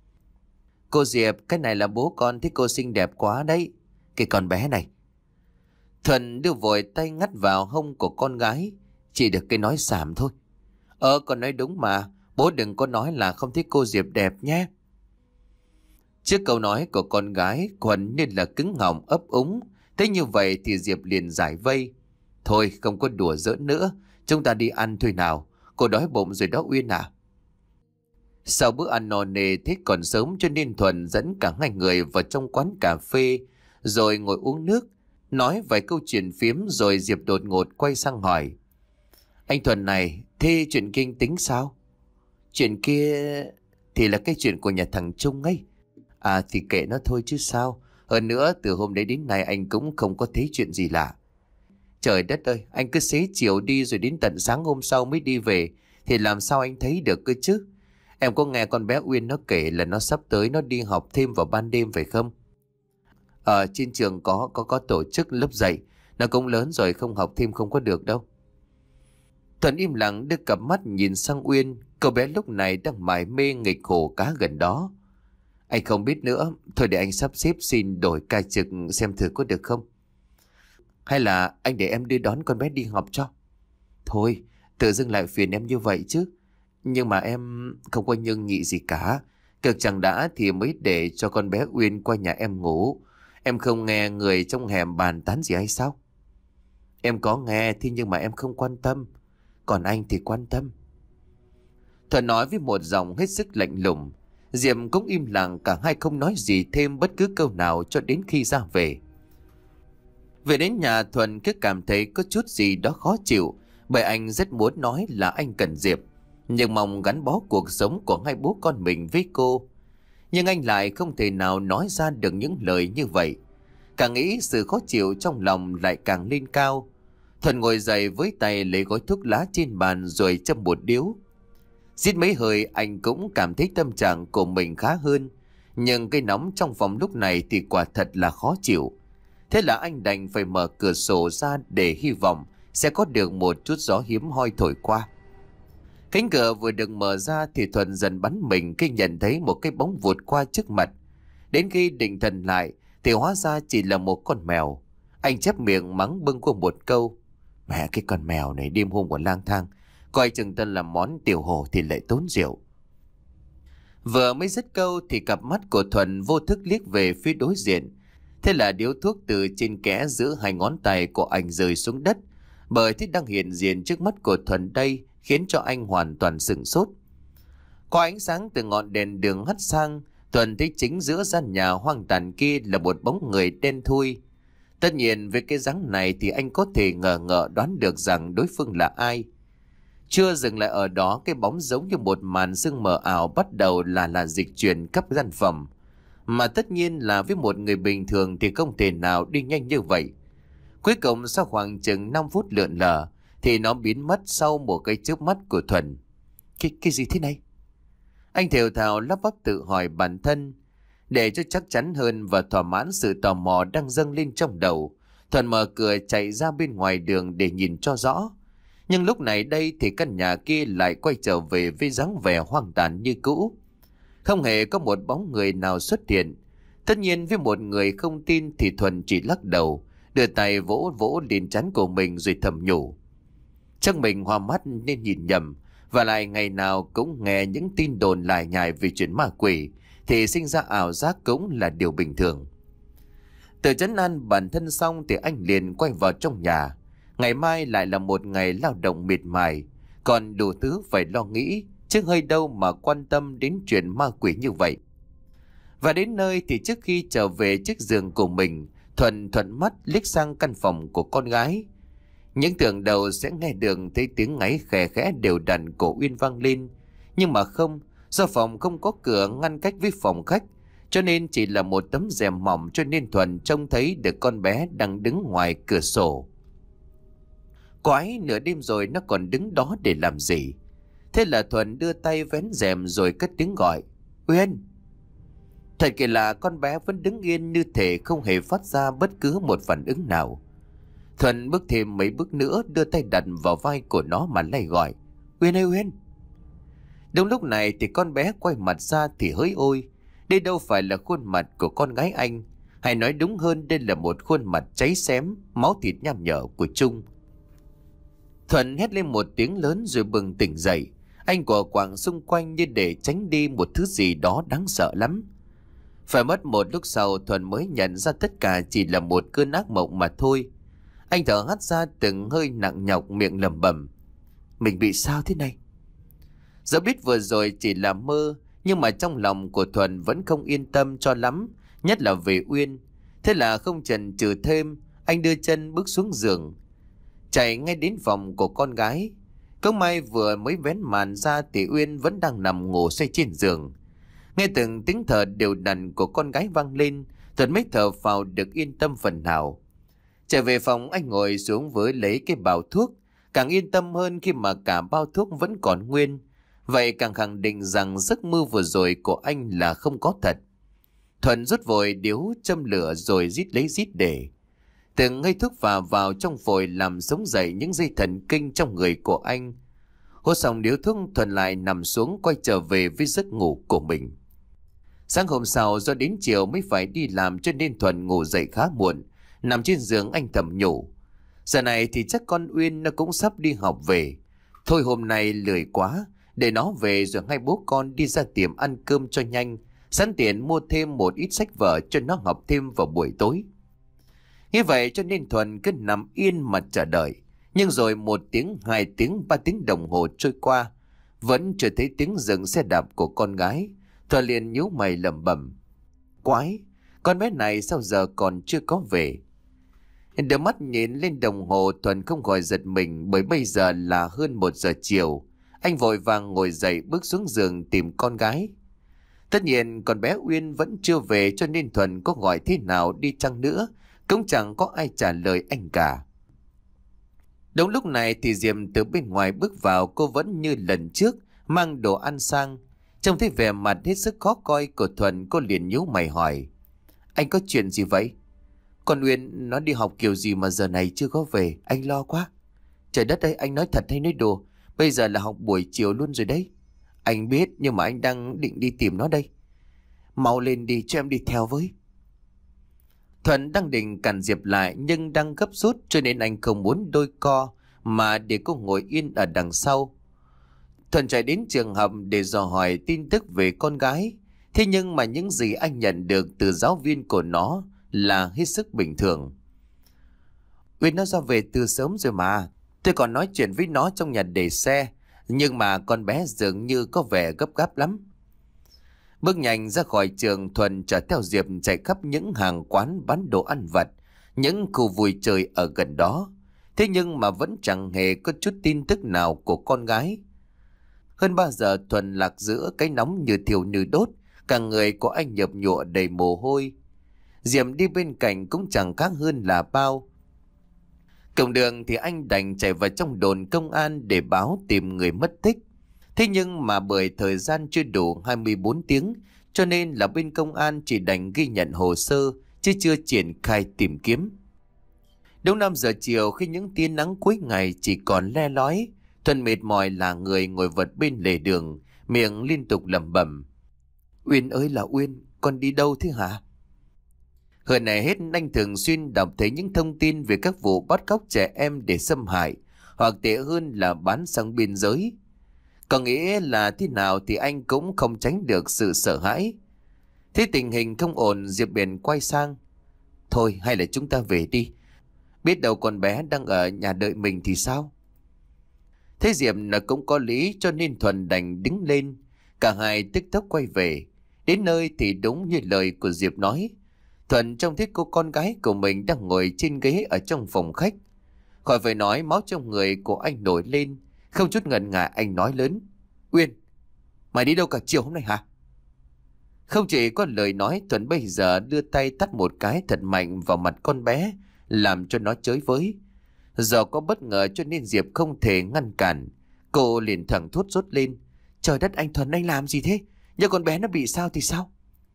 Cô Diệp, cái này là bố con, thấy cô xinh đẹp quá đấy. Cái con bé này. Thuần đưa vội tay ngắt vào hông của con gái. Chỉ được cái nói xàm thôi. Ờ, con nói đúng mà. Bố đừng có nói là không thấy cô Diệp đẹp nhé. Trước câu nói của con gái, Huân nên là cứng họng ấp úng. Thế như vậy thì Diệp liền giải vây. Thôi không có đùa giỡn nữa, chúng ta đi ăn thôi nào. Cô đói bụng rồi đó Uyên à. Sau bữa ăn no nê thế còn sớm, cho nên Thuần dẫn cả hai người vào trong quán cà phê, rồi ngồi uống nước, nói vài câu chuyện phiếm. Rồi Diệp đột ngột quay sang hỏi: Anh Thuần này, thế chuyện kinh tính sao? Chuyện kia thì là cái chuyện của nhà thằng Trung ấy. À thì kệ nó thôi chứ sao. Hơn nữa từ hôm đấy đến nay anh cũng không có thấy chuyện gì lạ. Trời đất ơi, anh cứ xế chiều đi rồi đến tận sáng hôm sau mới đi về, thì làm sao anh thấy được cơ chứ? Em có nghe con bé Uyên nó kể là nó sắp tới nó đi học thêm vào ban đêm phải không? Ở trên trường có có có tổ chức lớp dạy. Nó cũng lớn rồi, không học thêm không có được đâu. Thuần im lặng đưa cặp mắt nhìn sang Uyên. Cậu bé lúc này đang mải mê nghịch khổ cá gần đó. Anh không biết nữa. Thôi để anh sắp xếp xin đổi ca trực xem thử có được không. Hay là anh để em đưa đón con bé đi học cho. Thôi tự dưng lại phiền em như vậy chứ. Nhưng mà em không có nhưng nhị gì cả. Cực chẳng đã thì mới để cho con bé Uyên qua nhà em ngủ. Em không nghe người trong hẻm bàn tán gì hay sao? Em có nghe thì nhưng mà em không quan tâm. Còn anh thì quan tâm. Thuận nói với một giọng hết sức lạnh lùng. Diệp cũng im lặng, cả hai không nói gì thêm bất cứ câu nào cho đến khi ra về. Về đến nhà, Thuận cứ cảm thấy có chút gì đó khó chịu, bởi anh rất muốn nói là anh cần Diệp, nhưng mong gắn bó cuộc sống của hai bố con mình với cô. Nhưng anh lại không thể nào nói ra được những lời như vậy. Càng nghĩ sự khó chịu trong lòng lại càng lên cao. Thuận ngồi dậy với tay lấy gói thuốc lá trên bàn rồi châm một điếu. Giết mấy hơi anh cũng cảm thấy tâm trạng của mình khá hơn. Nhưng cái nóng trong phòng lúc này thì quả thật là khó chịu. Thế là anh đành phải mở cửa sổ ra để hy vọng sẽ có được một chút gió hiếm hoi thổi qua. Cánh cửa vừa được mở ra thì Thuận dần bắn mình khi nhận thấy một cái bóng vụt qua trước mặt. Đến khi định thần lại thì hóa ra chỉ là một con mèo. Anh chép miệng mắng bâng qua một câu: Mẹ, cái con mèo này đêm hôm còn lang thang, coi chừng tân làm món tiểu hổ thì lại tốn rượu. Vừa mới dứt câu thì cặp mắt của Thuận vô thức liếc về phía đối diện. Thế là điếu thuốc từ trên kẽ giữa hai ngón tay của anh rơi xuống đất, bởi thế đang hiện diện trước mắt của Thuận đây khiến cho anh hoàn toàn sửng sốt. Có ánh sáng từ ngọn đèn đường hắt sang, Thuận thấy chính giữa gian nhà hoang tàn kia là một bóng người đen thui. Tất nhiên với cái dáng này thì anh có thể ngờ ngợ đoán được rằng đối phương là ai. Chưa dừng lại ở đó, cái bóng giống như một màn sương mờ ảo bắt đầu là là dịch chuyển khắp gian phòng. Mà tất nhiên là với một người bình thường thì không thể nào đi nhanh như vậy. Cuối cùng sau khoảng chừng năm phút lượn lờ thì nó biến mất sau một cái chớp mắt của Thuần. Cái, cái gì thế này? Anh thều thào lắp bắp tự hỏi bản thân. Để cho chắc chắn hơn và thỏa mãn sự tò mò đang dâng lên trong đầu, Thuần mở cửa chạy ra bên ngoài đường để nhìn cho rõ. Nhưng lúc này đây thì căn nhà kia lại quay trở về với dáng vẻ hoang tàn như cũ. Không hề có một bóng người nào xuất hiện. Tất nhiên với một người không tin thì Thuần chỉ lắc đầu, đưa tay vỗ vỗ lên trán của mình rồi thầm nhủ: chắc mình hoa mắt nên nhìn nhầm, và lại ngày nào cũng nghe những tin đồn lải nhải về chuyện ma quỷ thì sinh ra ảo giác cũng là điều bình thường. Tự trấn an bản thân xong thì anh liền quay vào trong nhà. Ngày mai lại là một ngày lao động miệt mài, còn đủ thứ phải lo nghĩ, chứ hơi đâu mà quan tâm đến chuyện ma quỷ như vậy. Và đến nơi thì trước khi trở về chiếc giường của mình, Thuần thuận mắt liếc sang căn phòng của con gái. Những tưởng đầu sẽ nghe được thấy tiếng ngáy khẽ khẽ đều đặn của Uyên vang lên, nhưng mà không, do phòng không có cửa ngăn cách với phòng khách, cho nên chỉ là một tấm rèm mỏng, cho nên Thuần trông thấy được con bé đang đứng ngoài cửa sổ. Quái, nửa đêm rồi nó còn đứng đó để làm gì? Thế là Thuần đưa tay vén rèm rồi cất tiếng gọi: Uyên! Thật kỳ lạ, con bé vẫn đứng yên như thể không hề phát ra bất cứ một phản ứng nào. Thuần bước thêm mấy bước nữa, đưa tay đặt vào vai của nó mà lay gọi: Uyên ơi Uyên! Đúng lúc này thì con bé quay mặt ra thì hỡi ôi, đây đâu phải là khuôn mặt của con gái anh, hay nói đúng hơn đây là một khuôn mặt cháy xém, máu thịt nham nhở của Trung. Thuần hét lên một tiếng lớn rồi bừng tỉnh dậy. Anh của quạng xung quanh như để tránh đi một thứ gì đó đáng sợ lắm. Phải mất một lúc sau Thuần mới nhận ra tất cả chỉ là một cơn ác mộng mà thôi. Anh thở hắt ra từng hơi nặng nhọc, miệng lẩm bẩm: mình bị sao thế này? Dẫu biết vừa rồi chỉ là mơ, nhưng mà trong lòng của Thuần vẫn không yên tâm cho lắm, nhất là về Uyên. Thế là không chần chừ thêm, anh đưa chân bước xuống giường, chạy ngay đến phòng của con gái. Không may vừa mới vén màn ra thì Uyên vẫn đang nằm ngủ say trên giường. Nghe từng tiếng thở đều đặn của con gái vang lên, Thuần mới thở phào được yên tâm phần nào. Trở về phòng, anh ngồi xuống với lấy cái bao thuốc, càng yên tâm hơn khi mà cả bao thuốc vẫn còn nguyên. Vậy càng khẳng định rằng giấc mơ vừa rồi của anh là không có thật. Thuần rút vội điếu châm lửa rồi rít lấy rít để. Từng ngây thuốc vào vào trong phổi làm sống dậy những dây thần kinh trong người của anh. Hút xong điếu thuốc, Thuần lại nằm xuống quay trở về với giấc ngủ của mình. Sáng hôm sau do đến chiều mới phải đi làm cho nên Thuần ngủ dậy khá muộn. Nằm trên giường anh thầm nhủ: giờ này thì chắc con Uyên nó cũng sắp đi học về. Thôi hôm nay lười quá, để nó về rồi hai bố con đi ra tiệm ăn cơm cho nhanh, sẵn tiện mua thêm một ít sách vở cho nó học thêm vào buổi tối. Như vậy cho nên Thuần cứ nằm yên mà chờ đợi. Nhưng rồi một tiếng, hai tiếng, ba tiếng đồng hồ trôi qua, vẫn chưa thấy tiếng dừng xe đạp của con gái. Thuần liền nhíu mày lẩm bẩm: quái, con bé này sao giờ còn chưa có về? Đưa mắt nhìn lên đồng hồ, Thuần không khỏi giật mình, bởi bây giờ là hơn một giờ chiều. Anh vội vàng ngồi dậy bước xuống giường tìm con gái. Tất nhiên con bé Uyên vẫn chưa về, cho nên Thuần có gọi thế nào đi chăng nữa cũng chẳng có ai trả lời anh cả. Đúng lúc này thì Diệm từ bên ngoài bước vào. Cô vẫn như lần trước mang đồ ăn sang. Trông thấy vẻ mặt hết sức khó coi của Thuần, cô liền nhíu mày hỏi: anh có chuyện gì vậy? Con Uyên nó đi học kiểu gì mà giờ này chưa có về, anh lo quá. Trời đất ơi, anh nói thật hay nói đùa? Bây giờ là học buổi chiều luôn rồi đấy. Anh biết, nhưng mà anh đang định đi tìm nó đây. Mau lên đi cho em đi theo với. Thuận đang định cản Diệp lại nhưng đang gấp rút, cho nên anh không muốn đôi co mà để cô ngồi yên ở đằng sau. Thuận chạy đến trường học để dò hỏi tin tức về con gái. Thế nhưng mà những gì anh nhận được từ giáo viên của nó là hết sức bình thường. Uyên nó ra về từ sớm rồi mà. Tôi còn nói chuyện với nó trong nhà để xe, nhưng mà con bé dường như có vẻ gấp gáp lắm. Bước nhanh ra khỏi trường, Thuần chở theo Diệp chạy khắp những hàng quán bán đồ ăn vặt, những khu vui chơi ở gần đó. Thế nhưng mà vẫn chẳng hề có chút tin tức nào của con gái. Hơn ba giờ, Thuần lạc giữa cái nóng như thiêu như đốt, cả người của anh nhợp nhụa đầy mồ hôi. Diệp đi bên cạnh cũng chẳng khác hơn là bao. Cổng đường thì anh đành chạy vào trong đồn công an để báo tìm người mất tích. Thế nhưng mà bởi thời gian chưa đủ hai mươi bốn tiếng, cho nên là bên công an chỉ đành ghi nhận hồ sơ chứ chưa triển khai tìm kiếm. Đúng năm giờ chiều, khi những tia nắng cuối ngày chỉ còn le lói, Thuần mệt mỏi là người ngồi vật bên lề đường, miệng liên tục lẩm bẩm: Uyên ơi là Uyên, con đi đâu thế hả? Hơn này hết, anh thường xuyên đọc thấy những thông tin về các vụ bắt cóc trẻ em để xâm hại, hoặc tệ hơn là bán sang biên giới. Có nghĩa là thế nào thì anh cũng không tránh được sự sợ hãi. Thế tình hình không ổn, Diệp bèn quay sang: thôi hay là chúng ta về đi, biết đâu con bé đang ở nhà đợi mình thì sao? Thế Diệp là cũng có lý, cho nên Thuần đành đứng lên. Cả hai tức tốc quay về. Đến nơi thì đúng như lời của Diệp nói, Thuần trông thấy cô con gái của mình đang ngồi trên ghế ở trong phòng khách. Khỏi phải nói, máu trong người của anh nổi lên. Không chút ngần ngại anh nói lớn: Uyên, mày đi đâu cả chiều hôm nay hả? Không chỉ có lời nói, Thuần bây giờ đưa tay tát một cái thật mạnh vào mặt con bé, làm cho nó chới với. Do có bất ngờ cho nên Diệp không thể ngăn cản. Cô liền thẳng thốt rốt lên: trời đất, anh Thuần, anh làm gì thế? Nhớ con bé nó bị sao thì sao?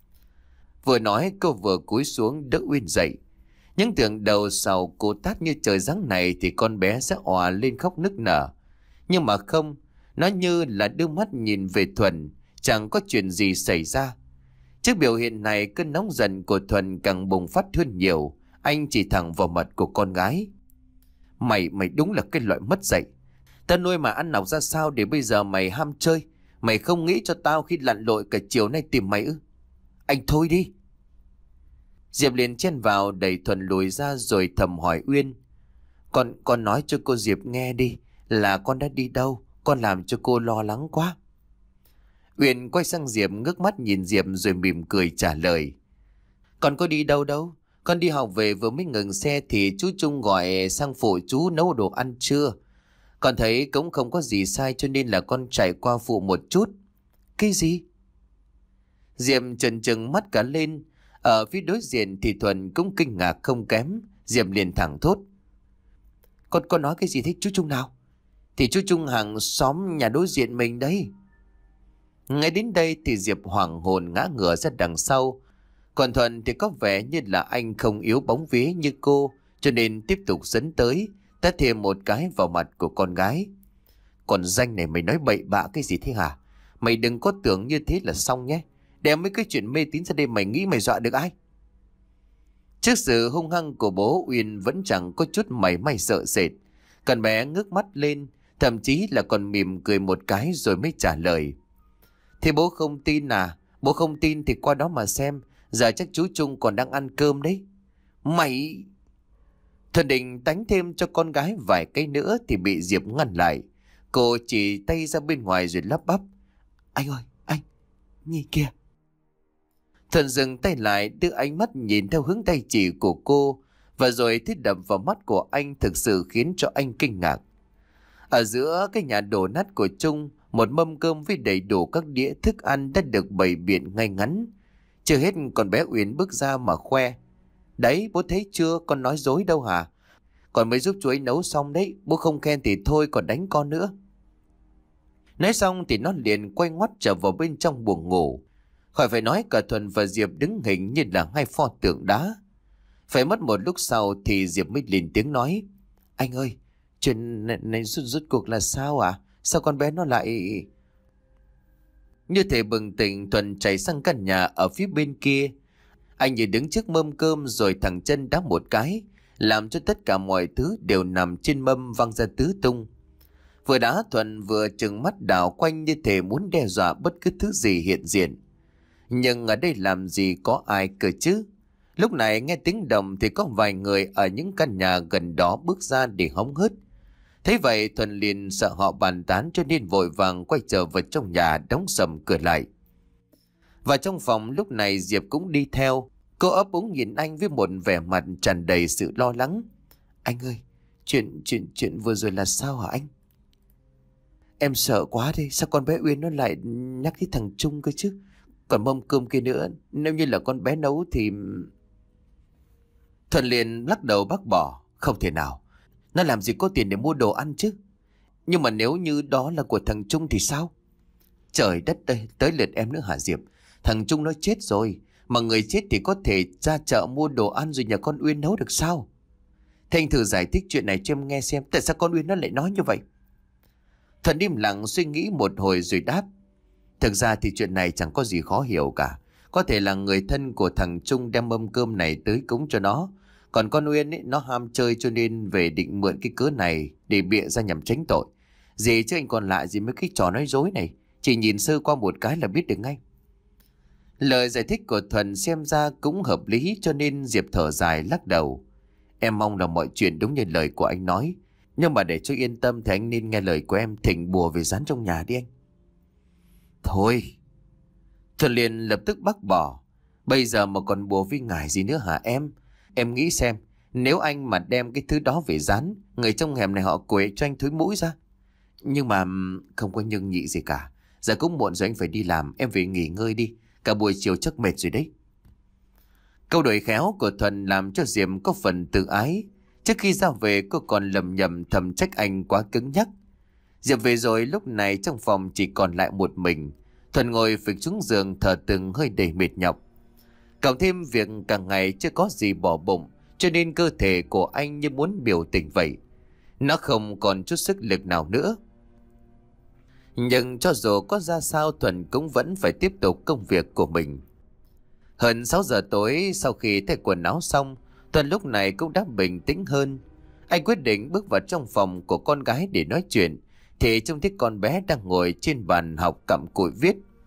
Vừa nói cô vừa cúi xuống đỡ Uyên dậy. Những tưởng đầu sau cô tát như trời giáng này thì con bé sẽ òa lên khóc nức nở. Nhưng mà không, nó như là đưa mắt nhìn về Thuần, chẳng có chuyện gì xảy ra. Trước biểu hiện này, cơn nóng giận của Thuần càng bùng phát hơn nhiều. Anh chỉ thẳng vào mặt của con gái: Mày, mày đúng là cái loại mất dạy. Ta nuôi mà ăn học ra sao để bây giờ mày ham chơi? Mày không nghĩ cho tao khi lặn lội cả chiều nay tìm mày ư? Anh thôi đi. Diệp liền chen vào đẩy Thuần lùi ra rồi thầm hỏi Uyên. Con, con nói cho cô Diệp nghe đi, là con đã đi đâu, con làm cho cô lo lắng quá. Uyên quay sang Diệp ngước mắt nhìn Diệp rồi mỉm cười trả lời. Con có đi đâu đâu, con đi học về vừa mới ngừng xe thì chú Trung gọi sang phụ chú nấu đồ ăn trưa. Con thấy cũng không có gì sai cho nên là con chạy qua phụ một chút. Cái gì? Diệp trần trừng mắt cả lên. Ở phía đối diện thì Thuần cũng kinh ngạc không kém. Diệp liền thẳng thốt. Con con nói cái gì thế chú Trung nào? Thì chú Trung hàng xóm nhà đối diện mình đấy. Ngay đến đây thì Diệp hoảng hồn ngã ngửa ra đằng sau. Còn Thuần thì có vẻ như là anh không yếu bóng vía như cô, cho nên tiếp tục dẫn tới, tát thêm một cái vào mặt của con gái. Còn danh này mày nói bậy bạ cái gì thế hả? Mày đừng có tưởng như thế là xong nhé. Đem mấy cái chuyện mê tín ra đây mày nghĩ mày dọa được ai? Trước sự hung hăng của bố, Uyên vẫn chẳng có chút mảy may sợ sệt. Con bé ngước mắt lên, thậm chí là còn mỉm cười một cái rồi mới trả lời. Thì bố không tin à? Bố không tin thì qua đó mà xem. Giờ chắc chú Trung còn đang ăn cơm đấy. Mày... Thuần định đánh thêm cho con gái vài cây nữa thì bị Diệp ngăn lại. Cô chỉ tay ra bên ngoài rồi lắp bắp. Anh ơi, anh, nhìn kìa. Thuần dừng tay lại, đưa ánh mắt nhìn theo hướng tay chỉ của cô, và rồi thiết đập vào mắt của anh thực sự khiến cho anh kinh ngạc. Ở giữa cái nhà đổ nát của Trung, một mâm cơm với đầy đủ các đĩa thức ăn đã được bày biện ngay ngắn. Chưa hết con bé Uyên bước ra mà khoe. Đấy, bố thấy chưa, con nói dối đâu hả? Con mới giúp chú ấy nấu xong đấy, bố không khen thì thôi còn đánh con nữa. Nói xong thì nó liền quay ngoắt trở vào bên trong buồng ngủ. Khỏi phải nói cả Thuần và Diệp đứng hình như là hai pho tượng đá. Phải mất một lúc sau thì Diệp mới lên tiếng nói. Anh ơi, chuyện này, này rút, rút cuộc là sao à? Sao con bé nó lại... Như thể bừng tỉnh, Thuần chạy sang căn nhà ở phía bên kia. Anh như đứng trước mâm cơm rồi thẳng chân đá một cái, làm cho tất cả mọi thứ đều nằm trên mâm văng ra tứ tung. Vừa đá, Thuần vừa trừng mắt đảo quanh như thể muốn đe dọa bất cứ thứ gì hiện diện. Nhưng ở đây làm gì có ai cơ chứ? Lúc này nghe tiếng động thì có vài người ở những căn nhà gần đó bước ra để hóng hớt. Thế vậy Thuần liền sợ họ bàn tán cho nên vội vàng quay trở vào trong nhà đóng sầm cửa lại. Và trong phòng lúc này Diệp cũng đi theo. Cô ấp úng nhìn anh với một vẻ mặt tràn đầy sự lo lắng. Anh ơi, chuyện chuyện chuyện vừa rồi là sao hả anh? Em sợ quá đi, sao con bé Uyên nó lại nhắc đến thằng Trung cơ chứ? Còn mâm cơm kia nữa, nếu như là con bé nấu thì... Thuần liền lắc đầu bác bỏ. Không thể nào, nó làm gì có tiền để mua đồ ăn chứ. Nhưng mà nếu như đó là của thằng Trung thì sao? Trời đất ơi, tới lượt em nữa hả Diệp? Thằng Trung nó chết rồi, mà người chết thì có thể ra chợ mua đồ ăn rồi nhà con Uyên nấu được sao? Thế anh thử giải thích chuyện này cho em nghe xem, tại sao con Uyên nó lại nói như vậy? Thuần im lặng suy nghĩ một hồi rồi đáp. Thực ra thì chuyện này chẳng có gì khó hiểu cả. Có thể là người thân của thằng Trung đem mâm cơm này tới cúng cho nó. Còn con Uyên ấy, nó ham chơi cho nên về định mượn cái cớ này để bịa ra nhằm tránh tội. Gì chứ anh còn lại gì mấy cái trò nói dối này. Chỉ nhìn sơ qua một cái là biết được ngay. Lời giải thích của Thuần xem ra cũng hợp lý cho nên Diệp thở dài lắc đầu. Em mong là mọi chuyện đúng như lời của anh nói. Nhưng mà để cho yên tâm thì anh nên nghe lời của em thỉnh bùa về dán trong nhà đi anh. Thôi. Thuần liền lập tức bác bỏ. Bây giờ mà còn bùa với ngải gì nữa hả em? Em nghĩ xem, nếu anh mà đem cái thứ đó về dán, người trong hẻm này họ quấy cho anh thối mũi ra. Nhưng mà không có nhưng nhị gì cả. Giờ cũng muộn rồi anh phải đi làm, em về nghỉ ngơi đi. Cả buổi chiều chắc mệt rồi đấy. Câu đổi khéo của Thuần làm cho Diệp có phần tự ái. Trước khi ra về cô còn lầm nhầm thầm trách anh quá cứng nhắc. Diệp về rồi lúc này trong phòng chỉ còn lại một mình. Thuần ngồi phịch xuống giường thở từng hơi đầy mệt nhọc. Cộng thêm việc cả ngày chưa có gì bỏ bụng cho nên cơ thể của anh như muốn biểu tình vậy. Nó không còn chút sức lực nào nữa. Nhưng cho dù có ra sao Thuần cũng vẫn phải tiếp tục công việc của mình. Hơn sáu giờ tối sau khi thay quần áo xong, Thuần lúc này cũng đã bình tĩnh hơn. Anh quyết định bước vào trong phòng của con gái để nói chuyện, thì trông thấy con bé đang ngồi trên bàn học cặm cụi viết.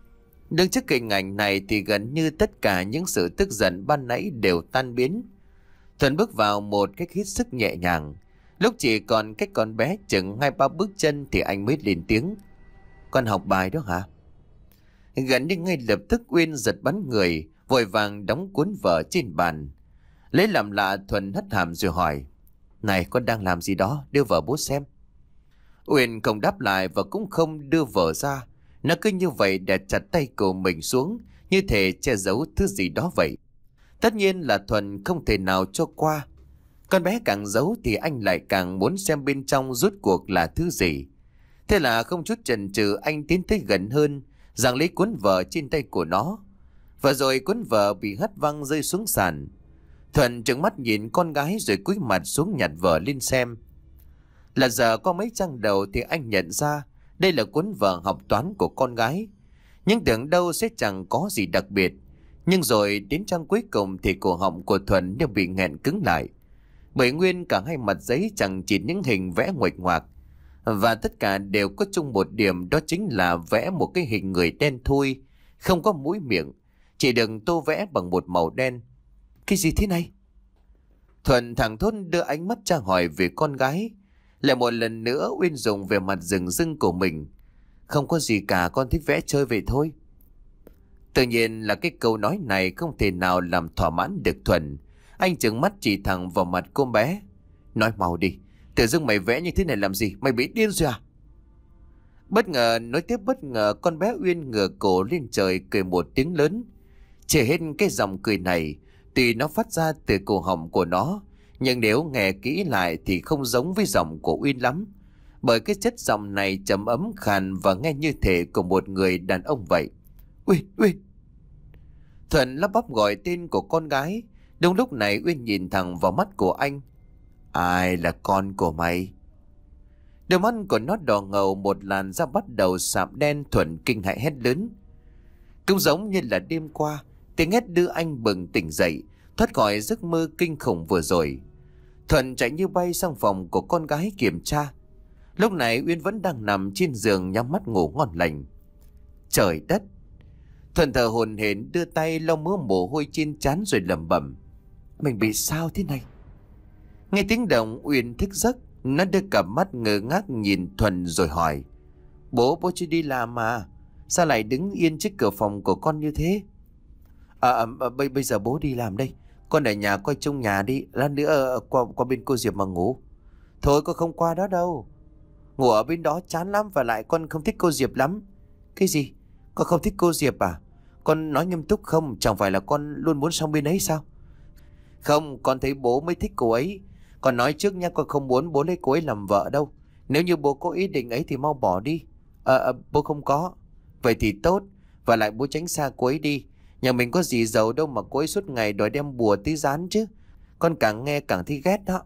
Đứng trước hình ảnh này thì gần như tất cả những sự tức giận ban nãy đều tan biến. Thuần bước vào một cách hít sức nhẹ nhàng. Lúc chỉ còn cách con bé chừng hai ba bước chân thì anh mới lên tiếng. Con học bài đó hả? Gần như ngay lập tức Uyên giật bắn người, vội vàng đóng cuốn vở trên bàn. Lấy làm lạ Thuần hất hàm rồi hỏi. Này, con đang làm gì đó, đưa vở bố xem. Uyên không đáp lại và cũng không đưa vở ra. Nó cứ như vậy để chặt tay của mình xuống, như thể che giấu thứ gì đó vậy. Tất nhiên là Thuần không thể nào cho qua. Con bé càng giấu thì anh lại càng muốn xem bên trong rốt cuộc là thứ gì. Thế là không chút chần chừ anh tiến tới gần hơn, giằng lấy cuốn vở trên tay của nó. Và rồi cuốn vở bị hất văng rơi xuống sàn. Thuần trừng mắt nhìn con gái rồi cúi mặt xuống nhặt vở lên xem. Là giờ có mấy trang đầu thì anh nhận ra đây là cuốn vở học toán của con gái. Nhưng tưởng đâu sẽ chẳng có gì đặc biệt. Nhưng rồi đến trang cuối cùng thì cổ họng của Thuần đều bị nghẹn cứng lại. Bởi nguyên cả hai mặt giấy chẳng chỉ những hình vẽ nguệch ngoạc. Và tất cả đều có chung một điểm, đó chính là vẽ một cái hình người đen thui, không có mũi miệng, chỉ được tô vẽ bằng một màu đen. Cái gì thế này? Thuần thẳng thốt đưa ánh mắt tra hỏi về con gái. Lại một lần nữa Uyên dùng về mặt rừng rưng của mình. Không có gì cả, con thích vẽ chơi vậy thôi. Tự nhiên là cái câu nói này không thể nào làm thỏa mãn được Thuần. Anh trừng mắt chỉ thẳng vào mặt cô bé. Nói mau đi, tự dưng mày vẽ như thế này làm gì, mày bị điên rồi à? Bất ngờ, nói tiếp bất ngờ, con bé Uyên ngửa cổ lên trời cười một tiếng lớn. Chỉ hết cái dòng cười này, tuy nó phát ra từ cổ họng của nó, nhưng nếu nghe kỹ lại thì không giống với giọng của Uyên lắm. Bởi cái chất giọng này trầm ấm khàn và nghe như thể của một người đàn ông vậy. Uyên, Uyên. Thuần lắp bắp gọi tên của con gái. Đúng lúc này Uyên nhìn thẳng vào mắt của anh. Ai là con của mày? Đôi mắt của nó đỏ ngầu, một làn da bắt đầu sạm đen. Thuần kinh hãi hét lớn. Cũng giống như là đêm qua, tiếng hét đưa anh bừng tỉnh dậy, thoát khỏi giấc mơ kinh khủng vừa rồi. Thuần chạy như bay sang phòng của con gái kiểm tra. Lúc này Uyên vẫn đang nằm trên giường nhắm mắt ngủ ngon lành. Trời đất! Thuần thở hổn hển đưa tay lau mớ mồ hôi trên trán rồi lẩm bẩm. Mình bị sao thế này? Nghe tiếng động Uyên thức giấc. Nó đưa cặp mắt ngơ ngác nhìn Thuần rồi hỏi. Bố, bố chưa đi làm mà. Sao lại đứng yên trước cửa phòng của con như thế? À, à, à bây, bây giờ bố đi làm đây. Con ở nhà coi trông nhà đi. Lát nữa qua, qua bên cô Diệp mà ngủ. Thôi con không qua đó đâu. Ngủ ở bên đó chán lắm. Và lại con không thích cô Diệp lắm. Cái gì? Con không thích cô Diệp à? Con nói nghiêm túc không? Chẳng phải là con luôn muốn sang bên ấy sao? Không, con thấy bố mới thích cô ấy. Con nói trước nha, con không muốn bố lấy cô ấy làm vợ đâu. Nếu như bố có ý định ấy thì mau bỏ đi. Ờ, à, bố không có. Vậy thì tốt. Và lại bố tránh xa cô ấy đi. Nhà mình có gì giàu đâu mà cô ấy suốt ngày đòi đem bùa tí rán chứ. Con càng nghe càng thấy ghét đó.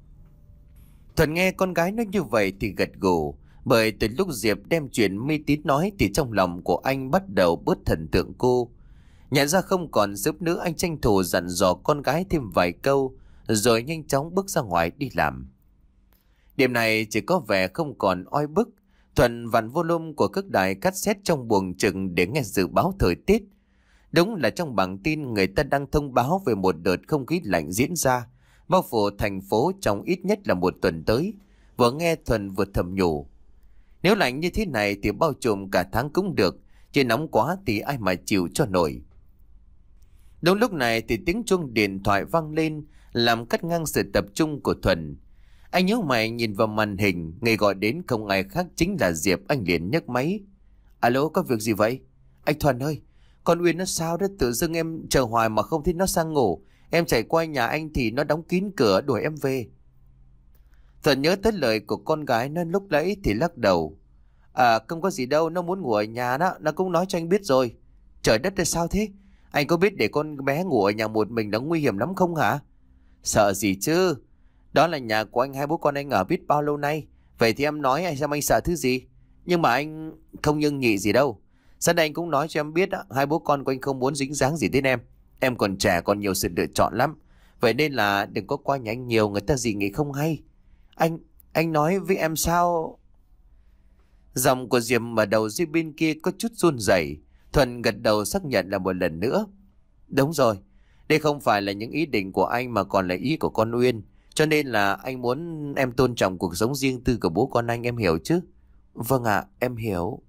Thuần nghe con gái nói như vậy thì gật gù. Bởi từ lúc Diệp đem chuyện mê tín nói thì trong lòng của anh bắt đầu bớt thần tượng cô. Nhận ra không còn giúp nữa, anh tranh thủ dặn dò con gái thêm vài câu rồi nhanh chóng bước ra ngoài đi làm. Đêm này chỉ có vẻ không còn oi bức. Thuần vặn volume của các đài cassette trong buồng chừng để nghe dự báo thời tiết. Đúng là trong bảng tin người ta đang thông báo về một đợt không khí lạnh diễn ra, bao phủ thành phố trong ít nhất là một tuần tới. Vừa nghe Thuần vừa thầm nhủ. Nếu lạnh như thế này thì bao trùm cả tháng cũng được, chứ nóng quá thì ai mà chịu cho nổi. Đúng lúc này thì tiếng chuông điện thoại vang lên, làm cắt ngang sự tập trung của Thuần. Anh nhớ mày nhìn vào màn hình, người gọi đến không ai khác chính là Diệp. Anh liền nhấc máy. Alo, có việc gì vậy? Anh Thuần ơi, con Uyên nó sao đó, tự dưng em chờ hoài mà không thấy nó sang ngủ. Em chạy qua nhà anh thì nó đóng kín cửa đuổi em về. Thuần nhớ tới lời của con gái nên lúc nãy thì lắc đầu. À, không có gì đâu, nó muốn ngủ ở nhà đó, nó cũng nói cho anh biết rồi. Trời đất là sao thế? Anh có biết để con bé ngủ ở nhà một mình nó nguy hiểm lắm không hả? Sợ gì chứ? Đó là nhà của anh, hai bố con anh ở biết bao lâu nay. Vậy thì em nói anh xem anh sợ thứ gì? Nhưng mà anh không nhưng nhị gì đâu. Sáng nay anh cũng nói cho em biết đó, hai bố con của anh không muốn dính dáng gì đến em. Em còn trẻ, còn nhiều sự lựa chọn lắm. Vậy nên là đừng có qua nhà anh nhiều, người ta gì nghĩ không hay. Anh, anh nói với em sao? Giọng của Diệm ở đầu dưới bên kia có chút run rẩy. Thuần gật đầu xác nhận là một lần nữa. Đúng rồi, đây không phải là những ý định của anh mà còn là ý của con Uyên. Cho nên là anh muốn em tôn trọng cuộc sống riêng tư của bố con anh, em hiểu chứ? Vâng ạ, em hiểu.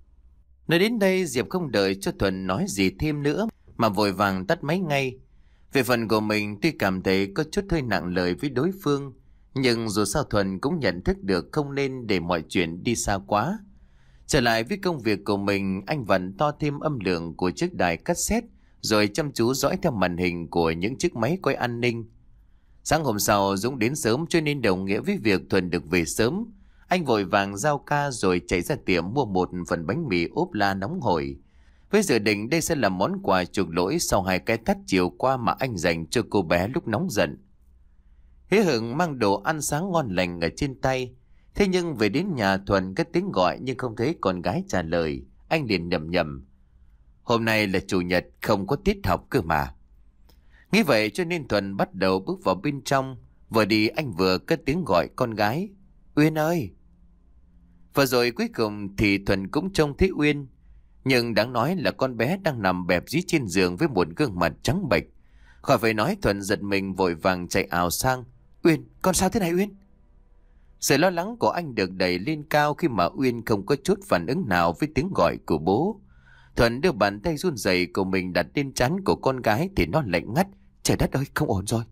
Nói đến đây Diệp không đợi cho Thuần nói gì thêm nữa mà vội vàng tắt máy ngay. Về phần của mình tuy cảm thấy có chút hơi nặng lời với đối phương, nhưng dù sao Thuần cũng nhận thức được không nên để mọi chuyện đi xa quá. Trở lại với công việc của mình, anh vẫn to thêm âm lượng của chiếc đài cassette rồi chăm chú dõi theo màn hình của những chiếc máy quay an ninh. Sáng hôm sau Dũng đến sớm cho nên đồng nghĩa với việc Thuần được về sớm. Anh vội vàng giao ca rồi chạy ra tiệm mua một phần bánh mì ốp la nóng hổi. Với dự định đây sẽ là món quà chuộc lỗi sau hai cái tát chiều qua mà anh dành cho cô bé lúc nóng giận. Hí hửng mang đồ ăn sáng ngon lành ở trên tay. Thế nhưng về đến nhà Thuần cất tiếng gọi nhưng không thấy con gái trả lời. Anh liền nhầm nhầm. Hôm nay là chủ nhật không có tiết học cơ mà. Nghĩ vậy cho nên Thuần bắt đầu bước vào bên trong. Vừa đi anh vừa cất tiếng gọi con gái. Uyên ơi! Và rồi cuối cùng thì Thuần cũng trông thấy Uyên. Nhưng đáng nói là con bé đang nằm bẹp dí trên giường với một gương mặt trắng bệch. Khỏi phải nói Thuần giật mình vội vàng chạy ào sang. Uyên, con sao thế này Uyên? Sự lo lắng của anh được đẩy lên cao khi mà Uyên không có chút phản ứng nào với tiếng gọi của bố. Thuần đưa bàn tay run rẩy của mình đặt lên trán của con gái thì nó lạnh ngắt. Trời đất ơi, không ổn rồi.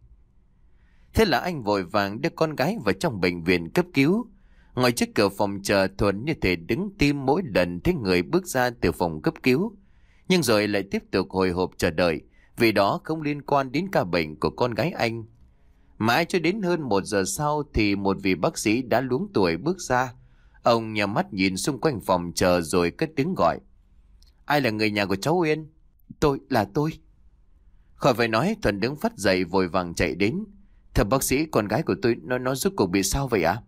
Thế là anh vội vàng đưa con gái vào trong bệnh viện cấp cứu. Ngồi trước cửa phòng chờ Thuần như thể đứng tim mỗi lần thấy người bước ra từ phòng cấp cứu. Nhưng rồi lại tiếp tục hồi hộp chờ đợi, vì đó không liên quan đến ca bệnh của con gái anh. Mãi cho đến hơn một giờ sau thì một vị bác sĩ đã luống tuổi bước ra. Ông nhắm mắt nhìn xung quanh phòng chờ rồi cất tiếng gọi. Ai là người nhà của cháu Uyên? Tôi, là tôi. Khỏi phải nói, Thuần đứng phắt dậy vội vàng chạy đến. Thưa bác sĩ, con gái của tôi nó nó rốt cuộc bị sao vậy ạ?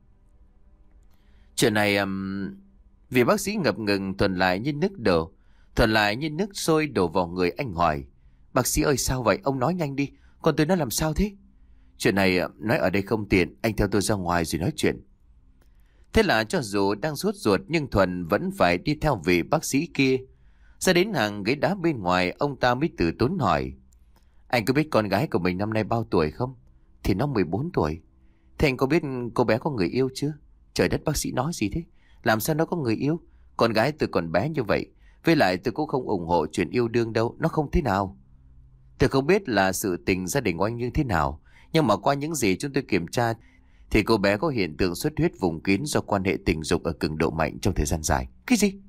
Chuyện này um... Vì bác sĩ ngập ngừng, Thuần lại như nước đổ. Thuần lại như nước sôi đổ vào người anh hỏi. Bác sĩ ơi, sao vậy? Ông nói nhanh đi. Con tôi nó làm sao thế? Chuyện này nói ở đây không tiện. Anh theo tôi ra ngoài rồi nói chuyện. Thế là cho dù đang sốt ruột nhưng Thuần vẫn phải đi theo vị bác sĩ kia. Ra đến hàng ghế đá bên ngoài, ông ta mới từ tốn hỏi. Anh có biết con gái của mình năm nay bao tuổi không? Thì nó mười bốn tuổi. Thế anh có biết cô bé có người yêu chưa? Trời đất, bác sĩ nói gì thế? Làm sao nó có người yêu? Con gái tôi còn bé như vậy. Với lại tôi cũng không ủng hộ chuyện yêu đương đâu. Nó không thế nào. Tôi không biết là sự tình gia đình của anh như thế nào. Nhưng mà qua những gì chúng tôi kiểm tra thì cô bé có hiện tượng xuất huyết vùng kín do quan hệ tình dục ở cường độ mạnh trong thời gian dài. Cái gì?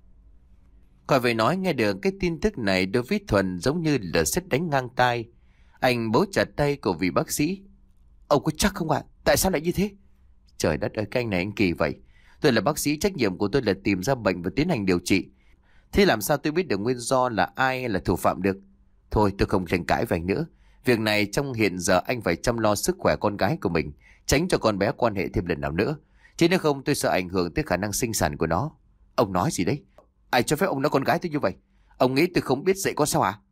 Khỏi phải nói, nghe được cái tin tức này đối với Thuần giống như là sét đánh ngang tai. Anh bấu chặt tay của vị bác sĩ. Ông có chắc không ạ? À? Tại sao lại như thế? Trời đất ơi, cái anh này anh kỳ vậy. Tôi là bác sĩ, trách nhiệm của tôi là tìm ra bệnh và tiến hành điều trị. Thế làm sao tôi biết được nguyên do là ai hay là thủ phạm được? Thôi tôi không tranh cãi với anh nữa. Việc này trong hiện giờ anh phải chăm lo sức khỏe con gái của mình, tránh cho con bé quan hệ thêm lần nào nữa. Chứ nếu không tôi sợ ảnh hưởng tới khả năng sinh sản của nó. Ông nói gì đấy? Ai cho phép ông nói con gái tôi như vậy? Ông nghĩ tôi không biết dạy con sao à?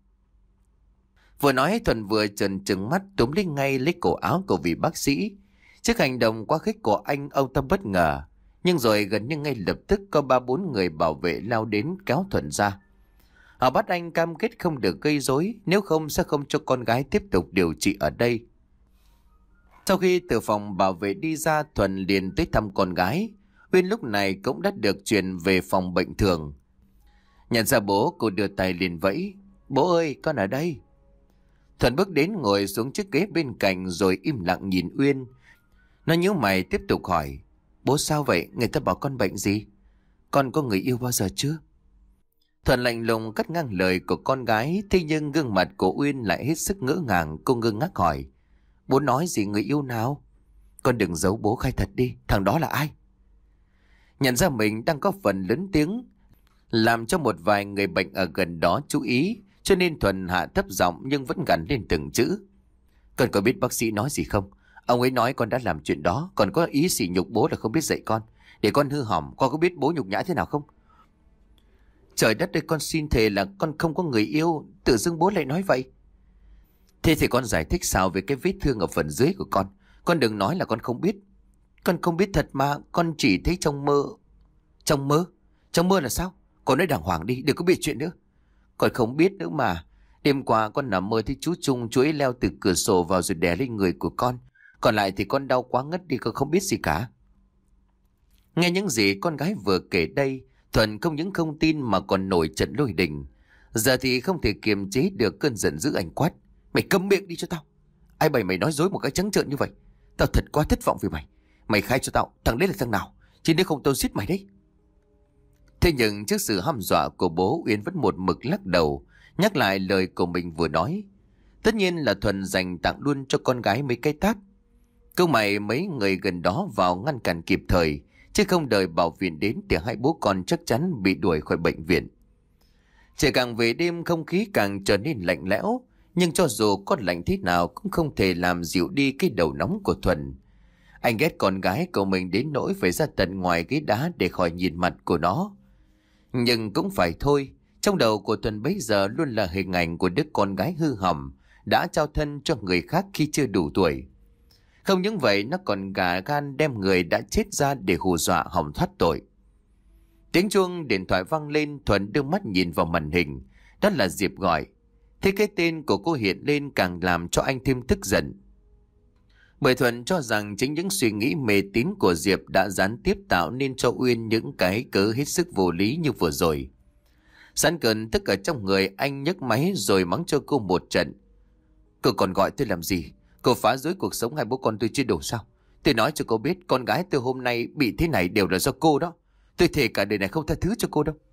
Vừa nói Thuần vừa trần trừng mắt túm lấy ngay lấy cổ áo của vị bác sĩ. Trước hành động quá khích của anh, ông ta bất ngờ. Nhưng rồi gần như ngay lập tức có ba bốn người bảo vệ lao đến kéo Thuần ra. Họ bắt anh cam kết không được gây rối, nếu không sẽ không cho con gái tiếp tục điều trị ở đây. Sau khi từ phòng bảo vệ đi ra, Thuần liền tới thăm con gái. Uyên lúc này cũng đã được chuyển về phòng bệnh thường. Nhận ra bố, cô đưa tay liền vẫy. Bố ơi, con ở đây. Thuần bước đến ngồi xuống chiếc ghế bên cạnh rồi im lặng nhìn Uyên. Nó nhíu mày tiếp tục hỏi. Bố sao vậy? Người ta bảo con bệnh gì? Con có người yêu bao giờ chưa? Thuần lạnh lùng cắt ngang lời của con gái. Thế nhưng gương mặt của Uyên lại hết sức ngỡ ngàng. Cô ngơ ngác hỏi. Bố nói gì người yêu nào? Con đừng giấu bố, khai thật đi. Thằng đó là ai? Nhận ra mình đang có phần lớn tiếng, làm cho một vài người bệnh ở gần đó chú ý, cho nên Thuần hạ thấp giọng nhưng vẫn gằn lên từng chữ. Con có biết bác sĩ nói gì không? Ông ấy nói con đã làm chuyện đó, còn có ý sỉ nhục bố là không biết dạy con, để con hư hỏng. Con có biết bố nhục nhã thế nào không? Trời đất ơi, con xin thề là con không có người yêu. Tự dưng bố lại nói vậy. Thế thì con giải thích sao về cái vết thương ở phần dưới của con? Con đừng nói là con không biết. Con không biết thật mà, con chỉ thấy trong mơ. Trong mơ? Trong mơ là sao? Con nói đàng hoàng đi, đừng có biết chuyện nữa. Con không biết nữa mà. Đêm qua con nằm mơ thấy chú Trung, chú ấy leo từ cửa sổ vào rồi đè lên người của con. Còn lại thì con đau quá ngất đi, con không biết gì cả. Nghe những gì con gái vừa kể đây, Thuận không những không tin mà còn nổi trận lôi đình. Giờ thì không thể kiềm chế được cơn giận dữ, anh quát: Mày câm miệng đi cho tao. Ai bày mày nói dối một cách trắng trợn như vậy? Tao thật quá thất vọng vì mày. Mày khai cho tao, thằng đấy là thằng nào, chứ nếu không tao giết mày đấy. Thế nhưng trước sự hăm dọa của bố, Uyên vẫn một mực lắc đầu, nhắc lại lời của mình vừa nói. Tất nhiên là Thuận dành tặng luôn cho con gái mấy cái tát. Câu mày mấy người gần đó vào ngăn cản kịp thời, chứ không đợi bảo viện đến thì hai bố con chắc chắn bị đuổi khỏi bệnh viện. Trời càng về đêm, không khí càng trở nên lạnh lẽo, nhưng cho dù có lạnh thế nào cũng không thể làm dịu đi cái đầu nóng của Thuận. Anh ghét con gái của mình đến nỗi phải ra tận ngoài ghế đá để khỏi nhìn mặt của nó. Nhưng cũng phải thôi, trong đầu của Thuận bấy giờ luôn là hình ảnh của đứa con gái hư hỏng đã trao thân cho người khác khi chưa đủ tuổi. Không những vậy, nó còn gà gan đem người đã chết ra để hù dọa hòng thoát tội. Tiếng chuông điện thoại vang lên, Thuận đưa mắt nhìn vào màn hình. Đó là Diệp gọi. Thế cái tên của cô hiện lên càng làm cho anh thêm tức giận. Bởi Thuận cho rằng chính những suy nghĩ mê tín của Diệp đã gián tiếp tạo nên cho Uyên những cái cớ hết sức vô lý như vừa rồi. Sẵn cơn tức ở trong người, anh nhấc máy rồi mắng cho cô một trận. Cô còn gọi tôi làm gì? Cô phá rối cuộc sống hai bố con tôi chưa đủ sao? Tôi nói cho cô biết, con gái tôi hôm nay bị thế này đều là do cô đó. Tôi thề cả đời này không tha thứ cho cô đâu.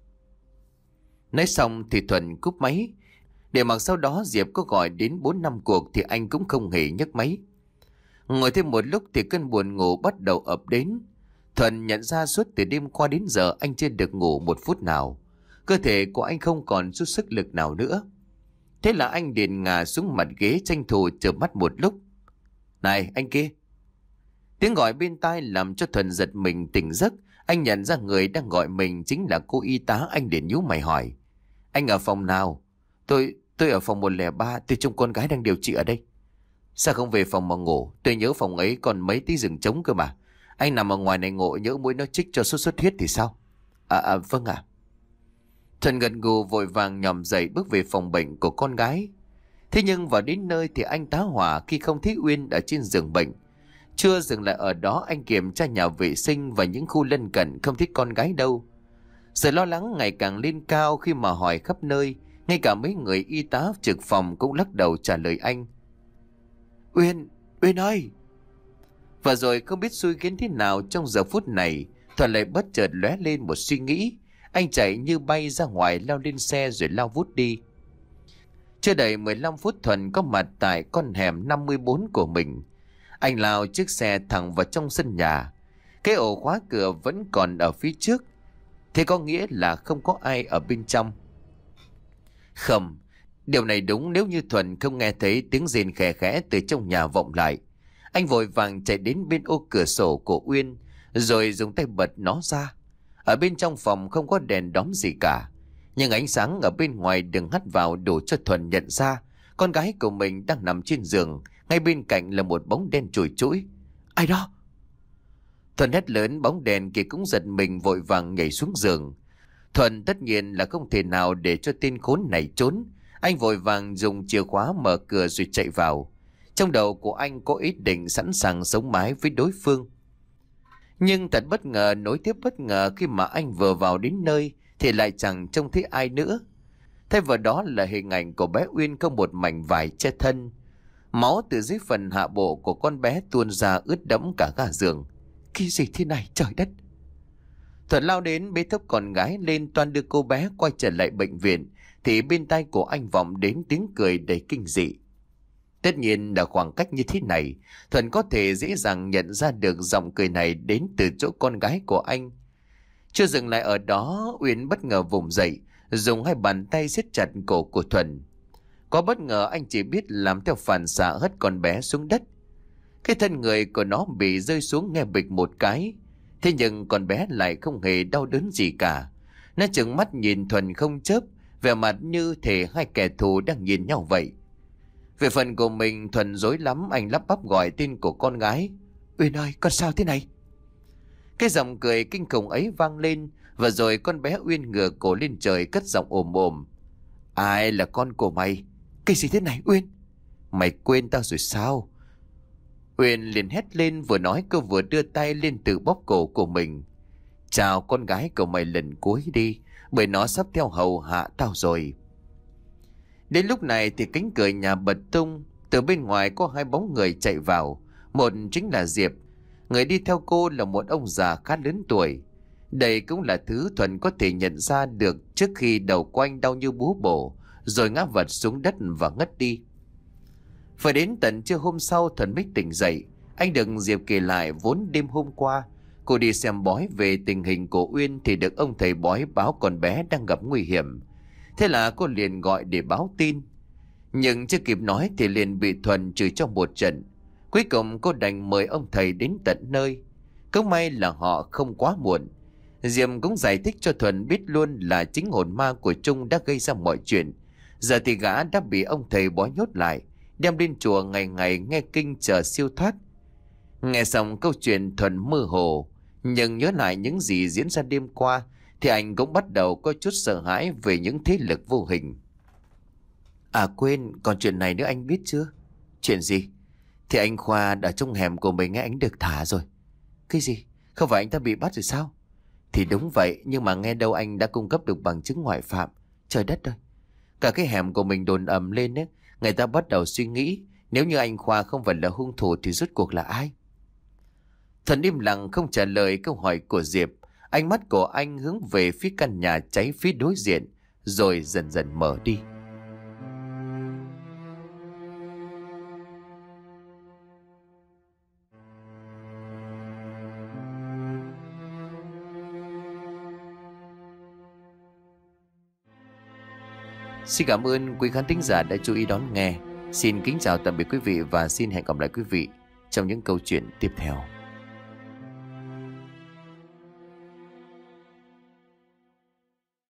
Nói xong thì Thuận cúp máy. Để mặc sau đó Diệp có gọi đến bốn năm cuộc thì anh cũng không hề nhấc máy. Ngồi thêm một lúc thì cơn buồn ngủ bắt đầu ập đến. Thuận nhận ra suốt từ đêm qua đến giờ anh chưa được ngủ một phút nào. Cơ thể của anh không còn chút sức lực nào nữa. Thế là anh liền ngả xuống mặt ghế, tranh thủ chợp mắt một lúc. Này anh kia! Tiếng gọi bên tai làm cho Thuận giật mình tỉnh giấc. Anh nhận ra người đang gọi mình chính là cô y tá. Anh liền nhíu mày hỏi: Anh ở phòng nào? Tôi tôi ở phòng một không ba. Tôi trông con gái đang điều trị ở đây. Sao không về phòng mà ngủ? Tôi nhớ phòng ấy còn mấy tí giường trống cơ mà. Anh nằm ở ngoài này ngộ nhỡ mũi nó chích cho sốt xuất huyết thì sao? À, à vâng ạ. À. Thuận gật gù vội vàng nhòm dậy bước về phòng bệnh của con gái. Thế nhưng vào đến nơi thì anh tá hỏa khi không thấy Uyên ở trên giường bệnh. Chưa dừng lại ở đó, anh kiểm tra nhà vệ sinh và những khu lân cận, không thấy con gái đâu. Sự lo lắng ngày càng lên cao khi mà hỏi khắp nơi. Ngay cả mấy người y tá trực phòng cũng lắc đầu trả lời anh: Uyên, Uyên ơi! Và rồi không biết xui khiến thế nào, trong giờ phút này Thuận lại bất chợt lóe lên một suy nghĩ. Anh chạy như bay ra ngoài, lao lên xe rồi lao vút đi. Chưa đầy mười lăm phút Thuận có mặt tại con hẻm năm mươi bốn của mình. Anh lao chiếc xe thẳng vào trong sân nhà. Cái ổ khóa cửa vẫn còn ở phía trước. Thế có nghĩa là không có ai ở bên trong. Không, điều này đúng nếu như Thuận không nghe thấy tiếng rên khẽ khẽ từ trong nhà vọng lại. Anh vội vàng chạy đến bên ô cửa sổ của Uyên, rồi dùng tay bật nó ra. Ở bên trong phòng không có đèn đóm gì cả, nhưng ánh sáng ở bên ngoài đường hắt vào đủ cho Thuận nhận ra con gái của mình đang nằm trên giường. Ngay bên cạnh là một bóng đen chùi chũi. Ai đó? Thuận hét lớn, bóng đèn kia cũng giật mình vội vàng nhảy xuống giường. Thuận tất nhiên là không thể nào để cho tên khốn này trốn. Anh vội vàng dùng chìa khóa mở cửa rồi chạy vào. Trong đầu của anh có ý định sẵn sàng sống mái với đối phương. Nhưng thật bất ngờ nối tiếp bất ngờ, khi mà anh vừa vào đến nơi thì lại chẳng trông thấy ai nữa. Thay vào đó là hình ảnh của bé Uyên có một mảnh vải che thân. Máu từ dưới phần hạ bộ của con bé tuôn ra ướt đẫm cả ga giường. Cái gì thế này trời đất! Thuận lao đến bế thốc con gái lên, toan đưa cô bé quay trở lại bệnh viện thì bên tai của anh vọng đến tiếng cười đầy kinh dị. Tất nhiên là khoảng cách như thế này, Thuận có thể dễ dàng nhận ra được giọng cười này đến từ chỗ con gái của anh. Chưa dừng lại ở đó, Uyên bất ngờ vùng dậy, dùng hai bàn tay siết chặt cổ của Thuận. Có bất ngờ anh chỉ biết làm theo phản xạ hất con bé xuống đất. Cái thân người của nó bị rơi xuống nghe bịch một cái. Thế nhưng con bé lại không hề đau đớn gì cả. Nó trừng mắt nhìn Thuận không chớp, vẻ mặt như thể hai kẻ thù đang nhìn nhau vậy. Về phần của mình, Thuận rối lắm, anh lắp bắp gọi tên của con gái. Uyên ơi, con sao thế này? Cái giọng cười kinh khủng ấy vang lên, và rồi con bé Uyên ngửa cổ lên trời cất giọng ồm ồm. Ai là con của mày? Cái gì thế này Uyên? Mày quên tao rồi sao? Uyên liền hét lên, vừa nói cô vừa đưa tay lên tự bóp cổ của mình. Chào con gái của mày lần cuối đi, bởi nó sắp theo hầu hạ tao rồi. Đến lúc này thì cánh cửa nhà bật tung. Từ bên ngoài có hai bóng người chạy vào. Một chính là Diệp. Người đi theo cô là một ông già khá lớn tuổi. Đây cũng là thứ Thuần có thể nhận ra được trước khi đầu của anh đau như búa bổ, rồi ngã vật xuống đất và ngất đi. Phải đến tận trưa hôm sau Thuần mới tỉnh dậy. Anh được Diệp kể lại vốn đêm hôm qua cô đi xem bói về tình hình của Uyên thì được ông thầy bói báo con bé đang gặp nguy hiểm. Thế là cô liền gọi để báo tin. Nhưng chưa kịp nói thì liền bị Thuần chửi cho một trận. Cuối cùng cô đành mời ông thầy đến tận nơi. Cũng may là họ không quá muộn. Diệp cũng giải thích cho Thuần biết luôn là chính hồn ma của Trung đã gây ra mọi chuyện. Giờ thì gã đã bị ông thầy bói nhốt lại, đem lên chùa ngày ngày nghe kinh chờ siêu thoát. Nghe xong câu chuyện Thuần mơ hồ, nhưng nhớ lại những gì diễn ra đêm qua thì anh cũng bắt đầu có chút sợ hãi về những thế lực vô hình. À quên, còn chuyện này nữa anh biết chưa? Chuyện gì? Thì anh Khoa ở trong hẻm của mình nghe anh được thả rồi. Cái gì? Không phải anh ta bị bắt rồi sao? Thì đúng vậy, nhưng mà nghe đâu anh đã cung cấp được bằng chứng ngoại phạm. Trời đất ơi! Cả cái hẻm của mình đồn ầm lên ấy, người ta bắt đầu suy nghĩ nếu như anh Khoa không phải là hung thủ thì rốt cuộc là ai? Thần im lặng không trả lời câu hỏi của Diệp. Ánh mắt của anh hướng về phía căn nhà cháy phía đối diện, rồi dần dần mở đi. Xin cảm ơn quý khán thính giả đã chú ý đón nghe. Xin kính chào tạm biệt quý vị và xin hẹn gặp lại quý vị trong những câu chuyện tiếp theo.